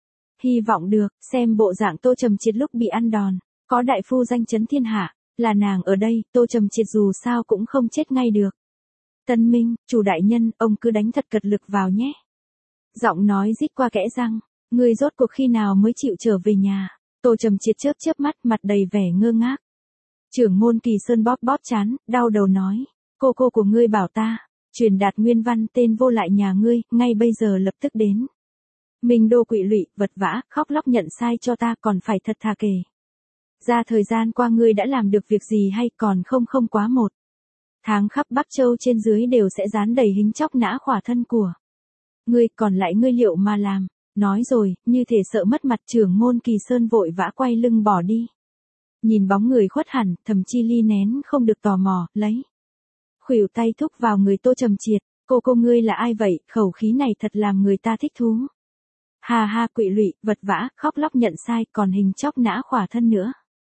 Hy vọng được, xem bộ dạng Tô Trầm Triệt lúc bị ăn đòn, có đại phu danh chấn thiên hạ, là nàng ở đây, Tô Trầm Triệt dù sao cũng không chết ngay được. Tân Minh, chủ đại nhân, ông cứ đánh thật cật lực vào nhé. Giọng nói rít qua kẽ răng, người rốt cuộc khi nào mới chịu trở về nhà. Tô Trầm Triệt chớp chớp mắt, mặt đầy vẻ ngơ ngác. Trưởng môn Kỳ Sơn bóp bóp trán, đau đầu nói, cô cô của ngươi bảo ta truyền đạt nguyên văn tên vô lại nhà ngươi, ngay bây giờ lập tức đến. Minh đô quỵ lụy, vật vã, khóc lóc nhận sai cho ta, còn phải thật thà kể ra thời gian qua ngươi đã làm được việc gì hay còn không không quá một tháng khắp Bắc Châu trên dưới đều sẽ dán đầy hình chóc nã khỏa thân của ngươi, còn lại ngươi liệu mà làm. Nói rồi, như thể sợ mất mặt, trưởng môn Kỳ Sơn vội vã quay lưng bỏ đi. Nhìn bóng người khuất hẳn, Thẩm Chi Ly nén không được tò mò, lấy khuỷu tay thúc vào người Tô Trầm Triệt. Cô cô ngươi là ai vậy, khẩu khí này thật làm người ta thích thú. Hà ha, quỵ lụy, vật vã, khóc lóc nhận sai, còn hình chóc nã khỏa thân nữa.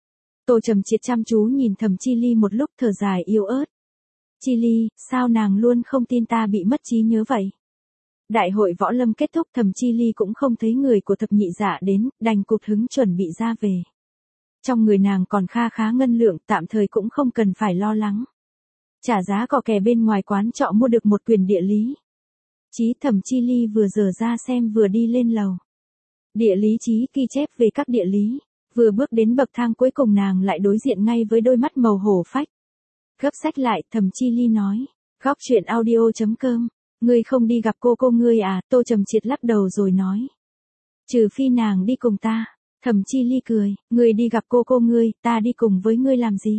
Tô Trầm Triệt chăm chú nhìn Thẩm Chi Ly một lúc, thở dài yếu ớt. Chi Ly, sao nàng luôn không tin ta bị mất trí nhớ vậy? Đại hội Võ Lâm kết thúc, Thẩm Chi Ly cũng không thấy người của thập nhị dạ đến, đành cụt hứng chuẩn bị ra về. Trong người nàng còn kha khá ngân lượng, tạm thời cũng không cần phải lo lắng. Trả giá cò kè bên ngoài quán trọ mua được một quyền địa lý chí. Thẩm Chi Ly vừa dở ra xem vừa đi lên lầu. Địa lý chí ghi chép về các địa lý. Vừa bước đến bậc thang cuối cùng nàng lại đối diện ngay với đôi mắt màu hổ phách. Gấp sách lại, Thẩm Chi Ly nói, góc truyện audio chấm com, ngươi không đi gặp cô cô ngươi à? Tô Trầm Triệt lắc đầu rồi nói, trừ phi nàng đi cùng ta. Thẩm Chi Ly cười, ngươi đi gặp cô cô ngươi, ta đi cùng với ngươi làm gì?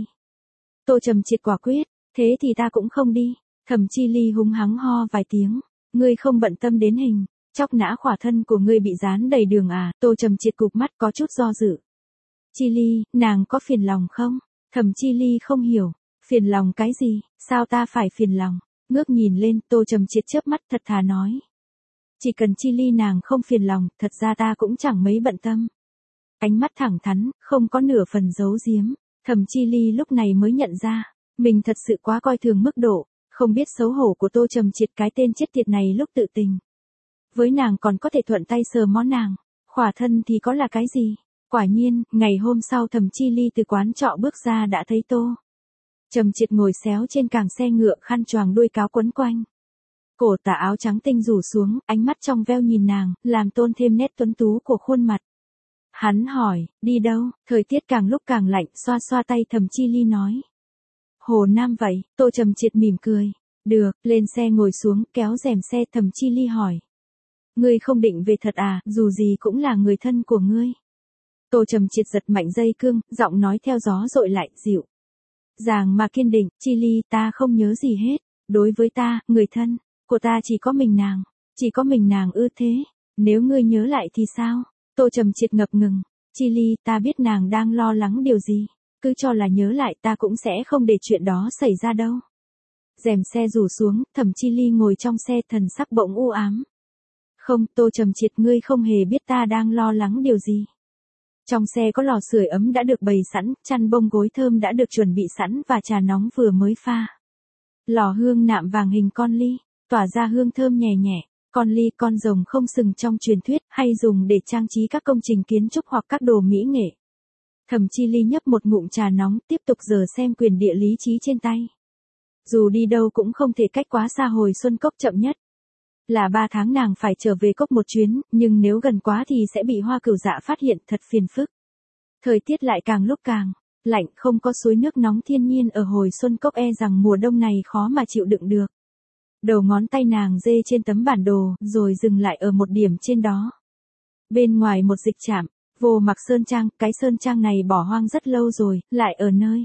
Tô Trầm Triệt quả quyết, thế thì ta cũng không đi. Thẩm Chi Ly húng hắng ho vài tiếng, ngươi không bận tâm đến hình chóc nã khỏa thân của ngươi bị dán đầy đường à? Tô Trầm Triệt cụp mắt có chút do dự. Chi Ly, nàng có phiền lòng không? Thẩm Chi Ly không hiểu, phiền lòng cái gì, sao ta phải phiền lòng? Ngước nhìn lên, Tô Trầm Triệt chớp mắt thật thà nói, chỉ cần Chi Ly nàng không phiền lòng, thật ra ta cũng chẳng mấy bận tâm. Ánh mắt thẳng thắn, không có nửa phần giấu giếm. Thẩm Chi Ly lúc này mới nhận ra, mình thật sự quá coi thường mức độ không biết xấu hổ của Tô Trầm Triệt, cái tên chết tiệt này lúc tự tình với nàng còn có thể thuận tay sờ mó nàng, khỏa thân thì có là cái gì? Quả nhiên, ngày hôm sau Thẩm Chi Ly từ quán trọ bước ra đã thấy Tô Trầm Triệt ngồi xéo trên càng xe ngựa, khăn choàng đuôi cáo quấn quanh cổ, tà áo trắng tinh rủ xuống, ánh mắt trong veo nhìn nàng, làm tôn thêm nét tuấn tú của khuôn mặt. Hắn hỏi, đi đâu? Thời tiết càng lúc càng lạnh, xoa xoa tay. Thẩm Chi Ly nói, Hồ Nam vậy. Tô Trầm Triệt mỉm cười, được, lên xe ngồi xuống, kéo rèm xe. Thẩm Chi Ly hỏi, ngươi không định về thật à, dù gì cũng là người thân của ngươi. Tô Trầm Triệt giật mạnh dây cương, giọng nói theo gió dội lại, dịu dàng mà kiên định, Chi Ly, ta không nhớ gì hết. Đối với ta, người thân của ta chỉ có mình nàng. Chỉ có mình nàng ư? Thế nếu ngươi nhớ lại thì sao? Tô Trầm Triệt ngập ngừng, Chi Ly, ta biết nàng đang lo lắng điều gì. Cứ cho là nhớ lại, ta cũng sẽ không để chuyện đó xảy ra đâu. Rèm xe rủ xuống, Thẩm Chi Ly ngồi trong xe, thần sắc bỗng u ám. Không, Tô Trầm Triệt, ngươi không hề biết ta đang lo lắng điều gì. Trong xe có lò sưởi ấm đã được bày sẵn, chăn bông gối thơm đã được chuẩn bị sẵn và trà nóng vừa mới pha. Lò hương nạm vàng hình con ly, tỏa ra hương thơm nhẹ nhẹ. Con ly, con rồng không sừng trong truyền thuyết, hay dùng để trang trí các công trình kiến trúc hoặc các đồ mỹ nghệ. Thẩm Chi Ly nhấp một ngụm trà nóng, tiếp tục dở xem quyền địa lý chí trên tay. Dù đi đâu cũng không thể cách quá xa Hồi Xuân Cốc chậm nhất. Là ba tháng nàng phải trở về cốc một chuyến, nhưng nếu gần quá thì sẽ bị Hoa Cửu Dạ phát hiện, thật phiền phức. Thời tiết lại càng lúc càng lạnh, không có suối nước nóng thiên nhiên ở hồi xuân cốc e rằng mùa đông này khó mà chịu đựng được. Đầu ngón tay nàng dê trên tấm bản đồ, rồi dừng lại ở một điểm trên đó. Bên ngoài một dịch trạm, Vô Mặc Sơn Trang, cái sơn trang này bỏ hoang rất lâu rồi, lại ở nơi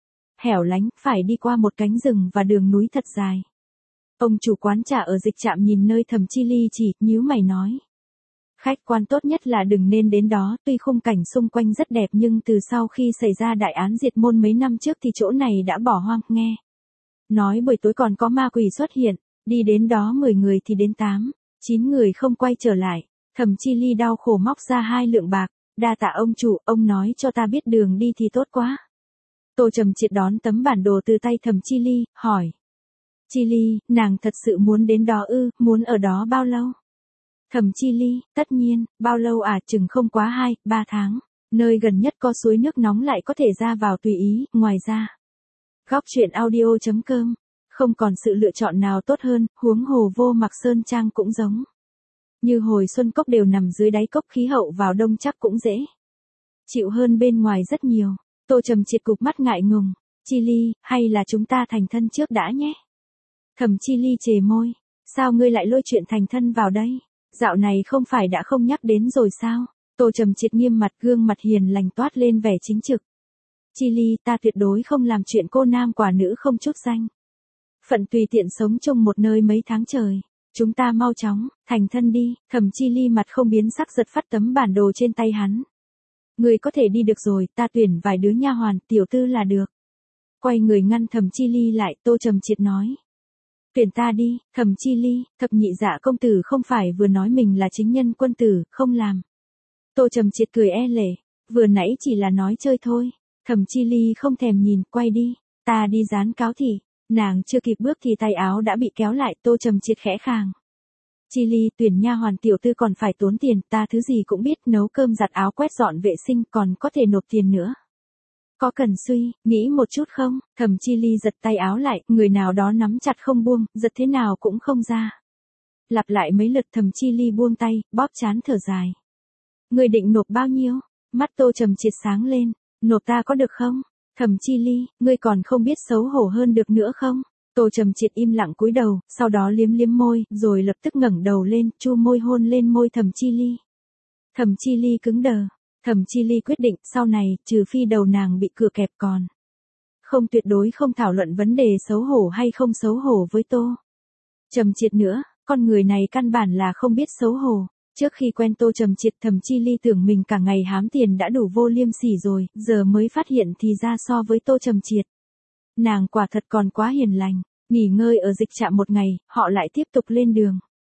hẻo lánh, phải đi qua một cánh rừng và đường núi thật dài. Ông chủ quán trà ở dịch trạm nhìn nơi Thẩm Chi Ly chỉ, nhíu mày nói. Khách quan tốt nhất là đừng nên đến đó, tuy khung cảnh xung quanh rất đẹp nhưng từ sau khi xảy ra đại án diệt môn mấy năm trước thì chỗ này đã bỏ hoang, nghe. Nói buổi tối còn có ma quỷ xuất hiện, đi đến đó mười người thì đến tám, chín người không quay trở lại. Thẩm Chi Ly đau khổ móc ra hai lượng bạc, đa tạ ông chủ, ông nói cho ta biết đường đi thì tốt quá. Tô Trầm Triệt đón tấm bản đồ từ tay Thẩm Chi Ly, hỏi. Chi Ly, nàng thật sự muốn đến đó ư, muốn ở đó bao lâu? Thẩm Chi Ly, tất nhiên, bao lâu à, chừng không quá hai, ba tháng. Nơi gần nhất có suối nước nóng lại có thể ra vào tùy ý, ngoài ra. Góc truyện audio chấm com, không còn sự lựa chọn nào tốt hơn, huống hồ Vô Mặc Sơn Trang cũng giống. Như hồi xuân cốc đều nằm dưới đáy cốc, khí hậu vào đông chắc cũng dễ chịu hơn bên ngoài rất nhiều. Tô Trầm Triệt cụp mắt ngại ngùng. Chi Ly, hay là chúng ta thành thân trước đã nhé? Thẩm Chi Ly chề môi. Sao ngươi lại lôi chuyện thành thân vào đây? Dạo này không phải đã không nhắc đến rồi sao? Tô Trầm Triệt nghiêm mặt, gương mặt hiền lành toát lên vẻ chính trực. Chi Ly, ta tuyệt đối không làm chuyện cô nam quả nữ không chút danh phận, tùy tiện sống chung một nơi mấy tháng trời. Chúng ta mau chóng thành thân đi. Thẩm Chi Ly mặt không biến sắc giật phát tấm bản đồ trên tay hắn. Người có thể đi được rồi, ta tuyển vài đứa nha hoàn, tiểu tư là được. Quay người ngăn Thẩm Chi Ly lại, Tô Trầm Triệt nói. Tuyển ta đi. Thẩm Chi Ly, Thập Nhị Dạ công tử không phải vừa nói mình là chính nhân quân tử, không làm. Tô Trầm Triệt cười e lệ, vừa nãy chỉ là nói chơi thôi. Thẩm Chi Ly không thèm nhìn, quay đi, ta đi dán cáo thị. Nàng chưa kịp bước thì tay áo đã bị kéo lại, Tô Trầm Triệt khẽ khàng. Chi Ly, tuyển nha hoàn tiểu tư còn phải tốn tiền, ta thứ gì cũng biết, nấu cơm giặt áo quét dọn vệ sinh còn có thể nộp tiền nữa. Có cần suy, nghĩ một chút không? Thẩm Chi Ly giật tay áo lại, người nào đó nắm chặt không buông, giật thế nào cũng không ra. Lặp lại mấy lượt Thẩm Chi Ly buông tay, bóp trán thở dài. Người định nộp bao nhiêu? Mắt Tô Trầm Triệt sáng lên, nộp ta có được không? Thẩm Chi Ly, ngươi còn không biết xấu hổ hơn được nữa không? Tô Trầm Triệt im lặng cúi đầu, sau đó liếm liếm môi, rồi lập tức ngẩng đầu lên, chu môi hôn lên môi Thẩm Chi Ly. Thẩm Chi Ly cứng đờ. Thẩm Chi Ly quyết định, sau này, trừ phi đầu nàng bị cửa kẹp còn. Không, tuyệt đối không thảo luận vấn đề xấu hổ hay không xấu hổ với Tô Trầm Triệt nữa, con người này căn bản là không biết xấu hổ. Trước khi quen Tô Trầm Triệt, Thẩm Chi Ly tưởng mình cả ngày hám tiền đã đủ vô liêm sỉ rồi, giờ mới phát hiện thì ra so với Tô Trầm Triệt. Nàng quả thật còn quá hiền lành. Nghỉ ngơi ở dịch trạm một ngày, họ lại tiếp tục lên đường.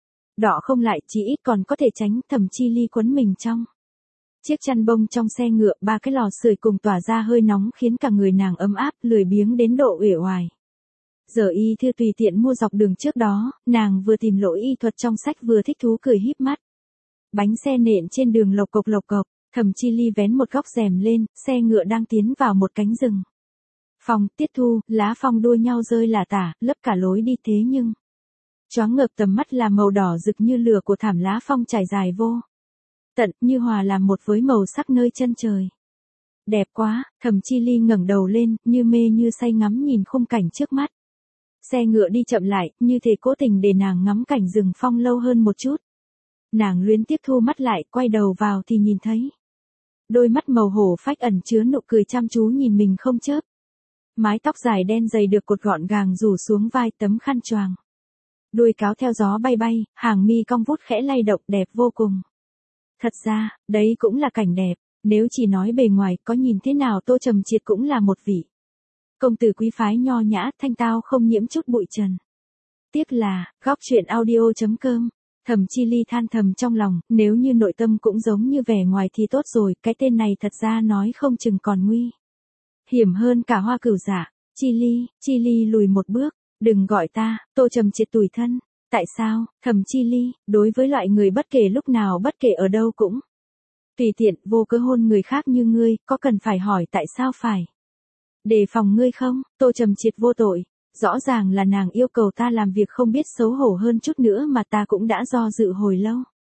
Đỏ không lại, chỉ ít còn có thể tránh. Thẩm Chi Ly quấn mình trong chiếc chăn bông trong xe ngựa, ba cái lò sưởi cùng tỏa ra hơi nóng khiến cả người nàng ấm áp, lười biếng đến độ uể oải. Giờ y thư tùy tiện mua dọc đường trước đó, nàng vừa tìm lỗi y thuật trong sách vừa thích thú cười híp mắt. Bánh xe nện trên đường lộc cộc lộc cộc, Thẩm Chi Ly vén một góc rèm lên, xe ngựa đang tiến vào một cánh rừng. Phong, tiết thu, lá phong đua nhau rơi lả tả, lấp cả lối đi, thế nhưng choáng ngợp tầm mắt là màu đỏ rực như lửa của thảm lá phong trải dài vô tận, như hòa làm một với màu sắc nơi chân trời. Đẹp quá. Thẩm Chi Ly ngẩng đầu lên, như mê như say ngắm nhìn khung cảnh trước mắt. Xe ngựa đi chậm lại, như thể cố tình để nàng ngắm cảnh rừng phong lâu hơn một chút. Nàng luyến tiếc thu mắt lại, quay đầu vào thì nhìn thấy đôi mắt màu hổ phách ẩn chứa nụ cười chăm chú nhìn mình không chớp. Mái tóc dài đen dày được cột gọn gàng rủ xuống vai, tấm khăn choàng đuôi cáo theo gió bay bay, hàng mi cong vút khẽ lay động, đẹp vô cùng. Thật ra, đấy cũng là cảnh đẹp, nếu chỉ nói bề ngoài, có nhìn thế nào Tô Trầm Triệt cũng là một vị công tử quý phái nho nhã, thanh tao không nhiễm chút bụi trần. Tiếc là, góc truyện audio chấm com, Thẩm Chi Ly than thầm trong lòng, nếu như nội tâm cũng giống như vẻ ngoài thì tốt rồi, cái tên này thật ra nói không chừng còn nguy hiểm hơn cả Hoa Cửu Dạ. Chi Ly, Chi Ly lùi một bước, đừng gọi ta, Tô Trầm Triệt tủi thân. Tại sao? Thẩm Chi Ly, đối với loại người bất kể lúc nào bất kể ở đâu cũng tùy tiện vô cớ hôn người khác như ngươi, có cần phải hỏi tại sao phải đề phòng ngươi không? Tô Trầm Triệt vô tội, rõ ràng là nàng yêu cầu ta làm việc không biết xấu hổ hơn chút nữa mà ta cũng đã do dự hồi lâu.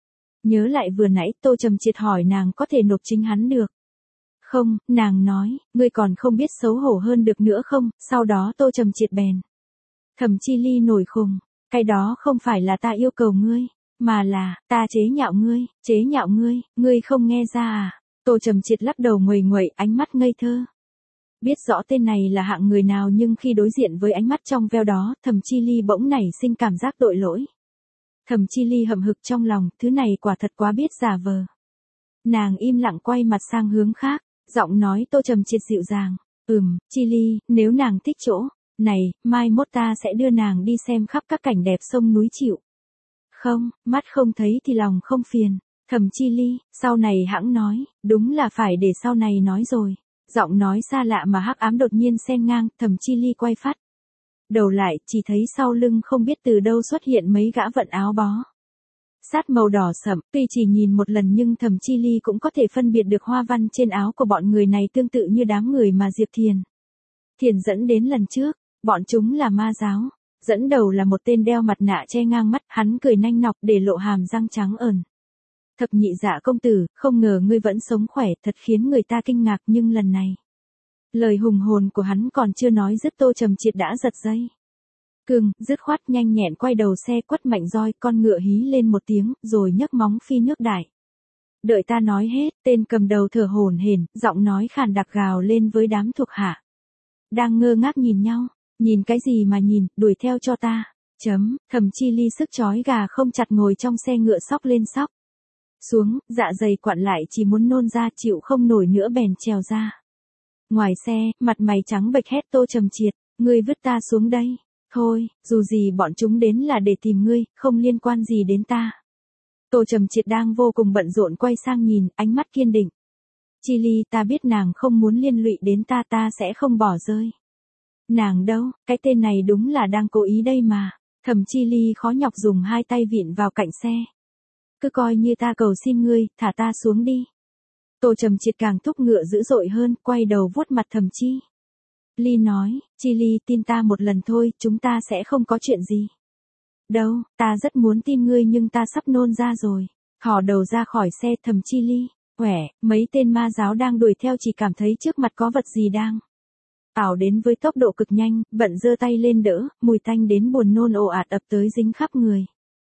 Nhớ lại vừa nãy Tô Trầm Triệt hỏi nàng có thể nộp chính hắn được. Không, nàng nói, ngươi còn không biết xấu hổ hơn được nữa không, sau đó Tô Trầm Triệt bèn. Thẩm Chi Ly nổi khùng, cái đó không phải là ta yêu cầu ngươi, mà là, ta chế nhạo ngươi, chế nhạo ngươi, ngươi không nghe ra à? Tô Trầm Triệt lắc đầu nguầy nguậy, ánh mắt ngây thơ. Biết rõ tên này là hạng người nào nhưng khi đối diện với ánh mắt trong veo đó, Thẩm Chi Ly bỗng nảy sinh cảm giác tội lỗi. Thẩm Chi Ly hậm hực trong lòng, thứ này quả thật quá biết giả vờ. Nàng im lặng quay mặt sang hướng khác, giọng nói Tô Trầm Triệt dịu dàng, ừm, Chi Ly, nếu nàng thích chỗ này, mai mốt ta sẽ đưa nàng đi xem khắp các cảnh đẹp sông núi chịu. Không, mắt không thấy thì lòng không phiền. Thẩm Chi Ly, sau này hãng nói, đúng là phải để sau này nói rồi. Giọng nói xa lạ mà hắc ám đột nhiên xen ngang, Thẩm Chi Ly quay phát đầu lại, chỉ thấy sau lưng không biết từ đâu xuất hiện mấy gã vận áo bó sát màu đỏ sẫm, tuy chỉ nhìn một lần nhưng Thẩm Chi Ly cũng có thể phân biệt được hoa văn trên áo của bọn người này tương tự như đám người mà Diệp Thiền Thiền dẫn đến lần trước, bọn chúng là ma giáo, dẫn đầu là một tên đeo mặt nạ che ngang mắt, hắn cười nanh nọc để lộ hàm răng trắng ẩn. Thập nhị dạ công tử, không ngờ ngươi vẫn sống khỏe, thật khiến người ta kinh ngạc, nhưng lần này. Lời hùng hồn của hắn còn chưa nói dứt Tô Trầm Triệt đã giật dây. Cường, dứt khoát nhanh nhẹn quay đầu xe quất mạnh roi, con ngựa hí lên một tiếng, rồi nhấc móng phi nước đại. Đợi ta nói hết, tên cầm đầu thở hổn hển, giọng nói khàn đặc gào lên với đám thuộc hạ. Đang ngơ ngác nhìn nhau, nhìn cái gì mà nhìn, đuổi theo cho ta. Chấm, Thẩm Chi Ly sức chói gà không chặt ngồi trong xe ngựa sóc lên sóc xuống, dạ dày quặn lại chỉ muốn nôn ra, chịu không nổi nữa bèn trèo ra. Ngoài xe, mặt mày trắng bệch hét Tô Trầm Triệt, ngươi vứt ta xuống đây. Thôi, dù gì bọn chúng đến là để tìm ngươi, không liên quan gì đến ta. Tô Trầm Triệt đang vô cùng bận rộn quay sang nhìn, ánh mắt kiên định. Chi Ly, ta biết nàng không muốn liên lụy đến ta, ta sẽ không bỏ rơi. Nàng đâu, cái tên này đúng là đang cố ý đây mà. Thẩm Chi Ly khó nhọc dùng hai tay vịn vào cạnh xe. Cứ coi như ta cầu xin ngươi, thả ta xuống đi. Tô Trầm Triệt càng thúc ngựa dữ dội hơn, quay đầu vuốt mặt Thẩm Chi Ly nói, Chi Ly tin ta một lần thôi, chúng ta sẽ không có chuyện gì. Đâu, ta rất muốn tin ngươi nhưng ta sắp nôn ra rồi. Thò đầu ra khỏi xe Thẩm Chi Ly, quẻ, mấy tên ma giáo đang đuổi theo chỉ cảm thấy trước mặt có vật gì đang ảo đến với tốc độ cực nhanh, bận giơ tay lên đỡ, mùi tanh đến buồn nôn ồ ạt ập tới dính khắp người.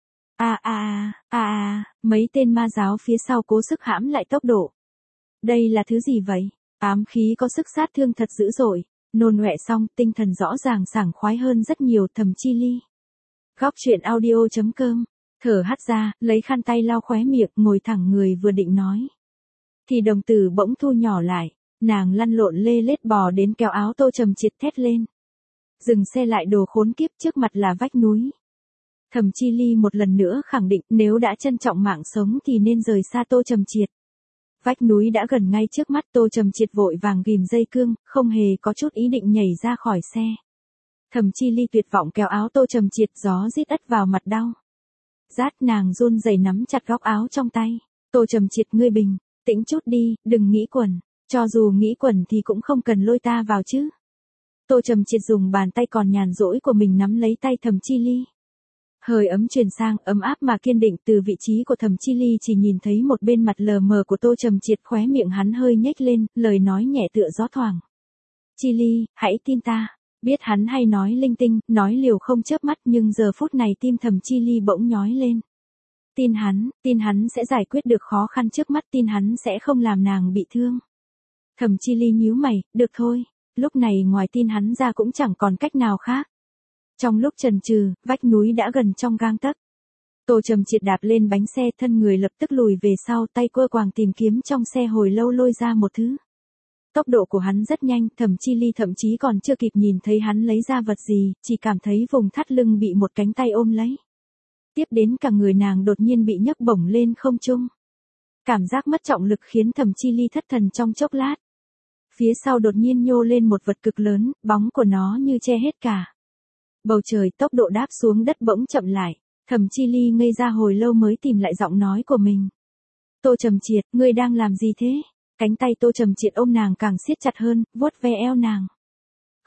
A a a a a, mấy tên ma giáo phía sau cố sức hãm lại tốc độ. Đây là thứ gì vậy? Ám khí có sức sát thương thật dữ dội. Nôn ọe xong, tinh thần rõ ràng sảng khoái hơn rất nhiều. Thẩm Chi Ly. Góc truyện audio chấm com. Thở hắt ra, lấy khăn tay lau khóe miệng, ngồi thẳng người vừa định nói. Thì đồng tử bỗng thu nhỏ lại, nàng lăn lộn lê lết bò đến kéo áo Tô Trầm Triệt thét lên. Dừng xe lại đồ khốn kiếp, trước mặt là vách núi. Thẩm Chi Ly một lần nữa khẳng định nếu đã trân trọng mạng sống thì nên rời xa Tô Trầm Triệt. Vách núi đã gần ngay trước mắt, Tô Trầm Triệt vội vàng ghim dây cương, không hề có chút ý định nhảy ra khỏi xe. Thẩm Chi Ly tuyệt vọng kéo áo Tô Trầm Triệt, gió rít ất vào mặt đau. Rát, nàng run rẩy nắm chặt góc áo trong tay. Tô Trầm Triệt, ngươi bình tĩnh chút đi, đừng nghĩ quẩn, cho dù nghĩ quẩn thì cũng không cần lôi ta vào chứ. Tô Trầm Triệt dùng bàn tay còn nhàn rỗi của mình nắm lấy tay Thẩm Chi Ly. Hơi ấm truyền sang, ấm áp mà kiên định. Từ vị trí của Thẩm Chi Ly chỉ nhìn thấy một bên mặt lờ mờ của Tô Trầm Triệt, khóe miệng hắn hơi nhếch lên, lời nói nhẹ tựa gió thoảng. Chi Ly, hãy tin ta. Biết hắn hay nói linh tinh, nói liều không chớp mắt, nhưng giờ phút này tim Thẩm Chi Ly bỗng nhói lên. Tin hắn, tin hắn sẽ giải quyết được khó khăn trước mắt, tin hắn sẽ không làm nàng bị thương. Thẩm Chi Ly nhíu mày, được thôi, lúc này ngoài tin hắn ra cũng chẳng còn cách nào khác. Trong lúc chần chừ, vách núi đã gần trong gang tấc. Tô Trầm Triệt đạp lên bánh xe, thân người lập tức lùi về sau, tay quơ quàng tìm kiếm trong xe hồi lâu lôi ra một thứ. Tốc độ của hắn rất nhanh, Thẩm Chi Ly thậm chí còn chưa kịp nhìn thấy hắn lấy ra vật gì, chỉ cảm thấy vùng thắt lưng bị một cánh tay ôm lấy. Tiếp đến cả người nàng đột nhiên bị nhấc bổng lên không trung. Cảm giác mất trọng lực khiến Thẩm Chi Ly thất thần trong chốc lát. Phía sau đột nhiên nhô lên một vật cực lớn, bóng của nó như che hết cả bầu trời, tốc độ đáp xuống đất bỗng chậm lại. Thẩm Chi Ly ngây ra hồi lâu mới tìm lại giọng nói của mình. Tô Trầm Triệt, ngươi đang làm gì thế? Cánh tay Tô Trầm Triệt ôm nàng càng siết chặt hơn, vuốt ve eo nàng.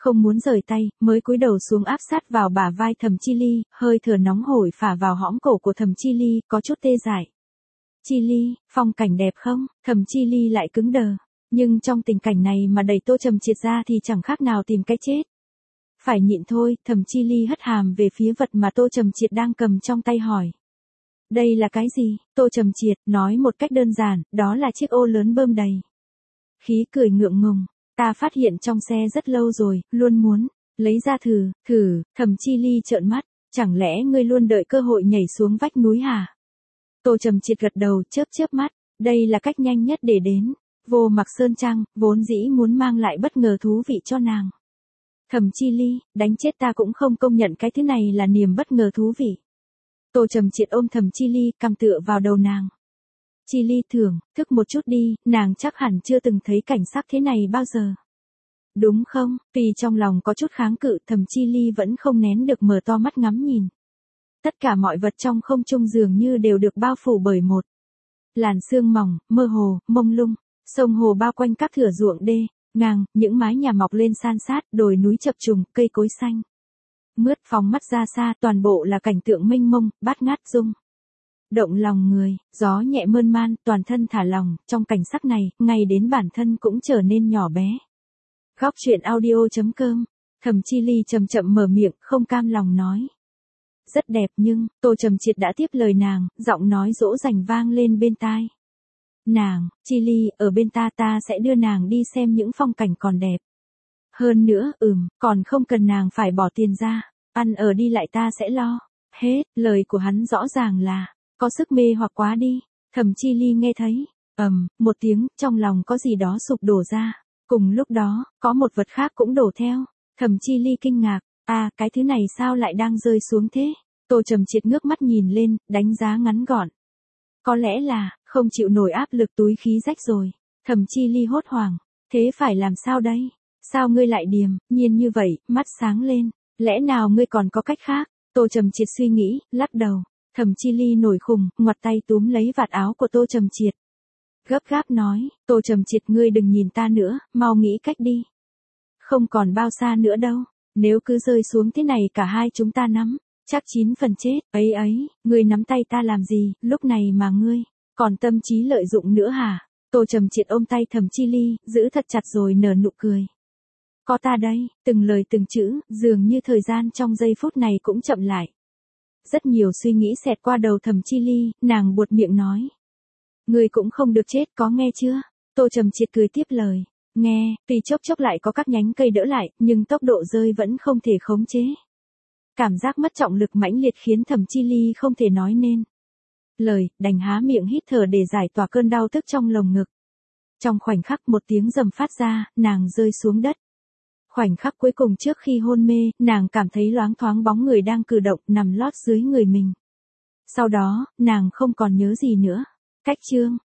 không muốn rời tay, mới cúi đầu xuống áp sát vào bả vai Thẩm Chi Ly, hơi thở nóng hổi phả vào hõm cổ của Thẩm Chi Ly, có chút tê dại. Chi Ly, phong cảnh đẹp không? Thẩm Chi Ly lại cứng đờ. Nhưng trong tình cảnh này mà đẩy Tô Trầm Triệt ra thì chẳng khác nào tìm cái chết. Phải nhịn thôi, Thẩm Chi Ly hất hàm về phía vật mà Tô Trầm Triệt đang cầm trong tay hỏi. Đây là cái gì? Tô Trầm Triệt nói một cách đơn giản, đó là chiếc ô lớn bơm đầy. Khí cười ngượng ngùng, ta phát hiện trong xe rất lâu rồi, luôn muốn lấy ra thử, thử. Thẩm Chi Ly trợn mắt, chẳng lẽ ngươi luôn đợi cơ hội nhảy xuống vách núi hả? Tô Trầm Triệt gật đầu, chớp chớp mắt, đây là cách nhanh nhất để đến Vô Mặc Sơn Trang, vốn dĩ muốn mang lại bất ngờ thú vị cho nàng. Thẩm Chi Ly, đánh chết ta cũng không công nhận cái thứ này là niềm bất ngờ thú vị. Tô Trầm Triệt ôm Thẩm Chi Ly, cằm tựa vào đầu nàng. Chi Ly thưởng, thức một chút đi, nàng chắc hẳn chưa từng thấy cảnh sắc thế này bao giờ. Đúng không? Vì trong lòng có chút kháng cự, Thẩm Chi Ly vẫn không nén được mở to mắt ngắm nhìn. Tất cả mọi vật trong không trung dường như đều được bao phủ bởi một làn sương mỏng, mơ hồ, mông lung. Sông hồ bao quanh các thửa ruộng đê, ngang, những mái nhà mọc lên san sát, đồi núi chập trùng, cây cối xanh mướt phóng mắt ra xa, toàn bộ là cảnh tượng mênh mông, bát ngát rung động lòng người, gió nhẹ mơn man, toàn thân thả lỏng, trong cảnh sắc này, ngay đến bản thân cũng trở nên nhỏ bé. Góc truyện audio chấm com. Thẩm Chi Ly chậm chậm mở miệng, không cam lòng nói. Rất đẹp nhưng, Tô Trầm Triệt đã tiếp lời nàng, giọng nói dỗ dành vang lên bên tai. Nàng, Chi Ly, ở bên ta ta sẽ đưa nàng đi xem những phong cảnh còn đẹp. Hơn nữa, ừm, còn không cần nàng phải bỏ tiền ra, ăn ở đi lại ta sẽ lo. Hết, lời của hắn rõ ràng là, có sức mê hoặc quá đi. Thẩm Chi Ly nghe thấy, ầm, một tiếng, trong lòng có gì đó sụp đổ ra. Cùng lúc đó, có một vật khác cũng đổ theo. Thẩm Chi Ly kinh ngạc, à, cái thứ này sao lại đang rơi xuống thế? Tô Trầm Triệt ngước mắt nhìn lên, đánh giá ngắn gọn. Có lẽ là, không chịu nổi áp lực túi khí rách rồi. Thẩm Chi Ly hốt hoảng, thế phải làm sao đây? Sao ngươi lại điềm, nhiên như vậy, mắt sáng lên, lẽ nào ngươi còn có cách khác? Tô Trầm Triệt suy nghĩ, lắc đầu. Thẩm Chi Ly nổi khùng, ngoặt tay túm lấy vạt áo của Tô Trầm Triệt. Gấp gáp nói, Tô Trầm Triệt ngươi đừng nhìn ta nữa, mau nghĩ cách đi. Không còn bao xa nữa đâu, nếu cứ rơi xuống thế này cả hai chúng ta nắm, chắc chín phần chết. Ấy ấy, ngươi nắm tay ta làm gì, lúc này mà ngươi còn tâm trí lợi dụng nữa hả? Tô Trầm Triệt ôm tay Thẩm Chi Ly, giữ thật chặt rồi nở nụ cười. Có ta đây, từng lời từng chữ, dường như thời gian trong giây phút này cũng chậm lại. Rất nhiều suy nghĩ xẹt qua đầu Thẩm Chi Ly, nàng buột miệng nói. Ngươi cũng không được chết, có nghe chưa? Tô Trầm Triệt cười tiếp lời. Nghe, tuy chốc chốc lại có các nhánh cây đỡ lại, nhưng tốc độ rơi vẫn không thể khống chế. Cảm giác mất trọng lực mãnh liệt khiến Thẩm Chi Ly không thể nói nên lời, đành há miệng hít thở để giải tỏa cơn đau tức trong lồng ngực. Trong khoảnh khắc một tiếng rầm phát ra, nàng rơi xuống đất. Khoảnh khắc cuối cùng trước khi hôn mê, nàng cảm thấy loáng thoáng bóng người đang cử động nằm lót dưới người mình. Sau đó, nàng không còn nhớ gì nữa. Cách chương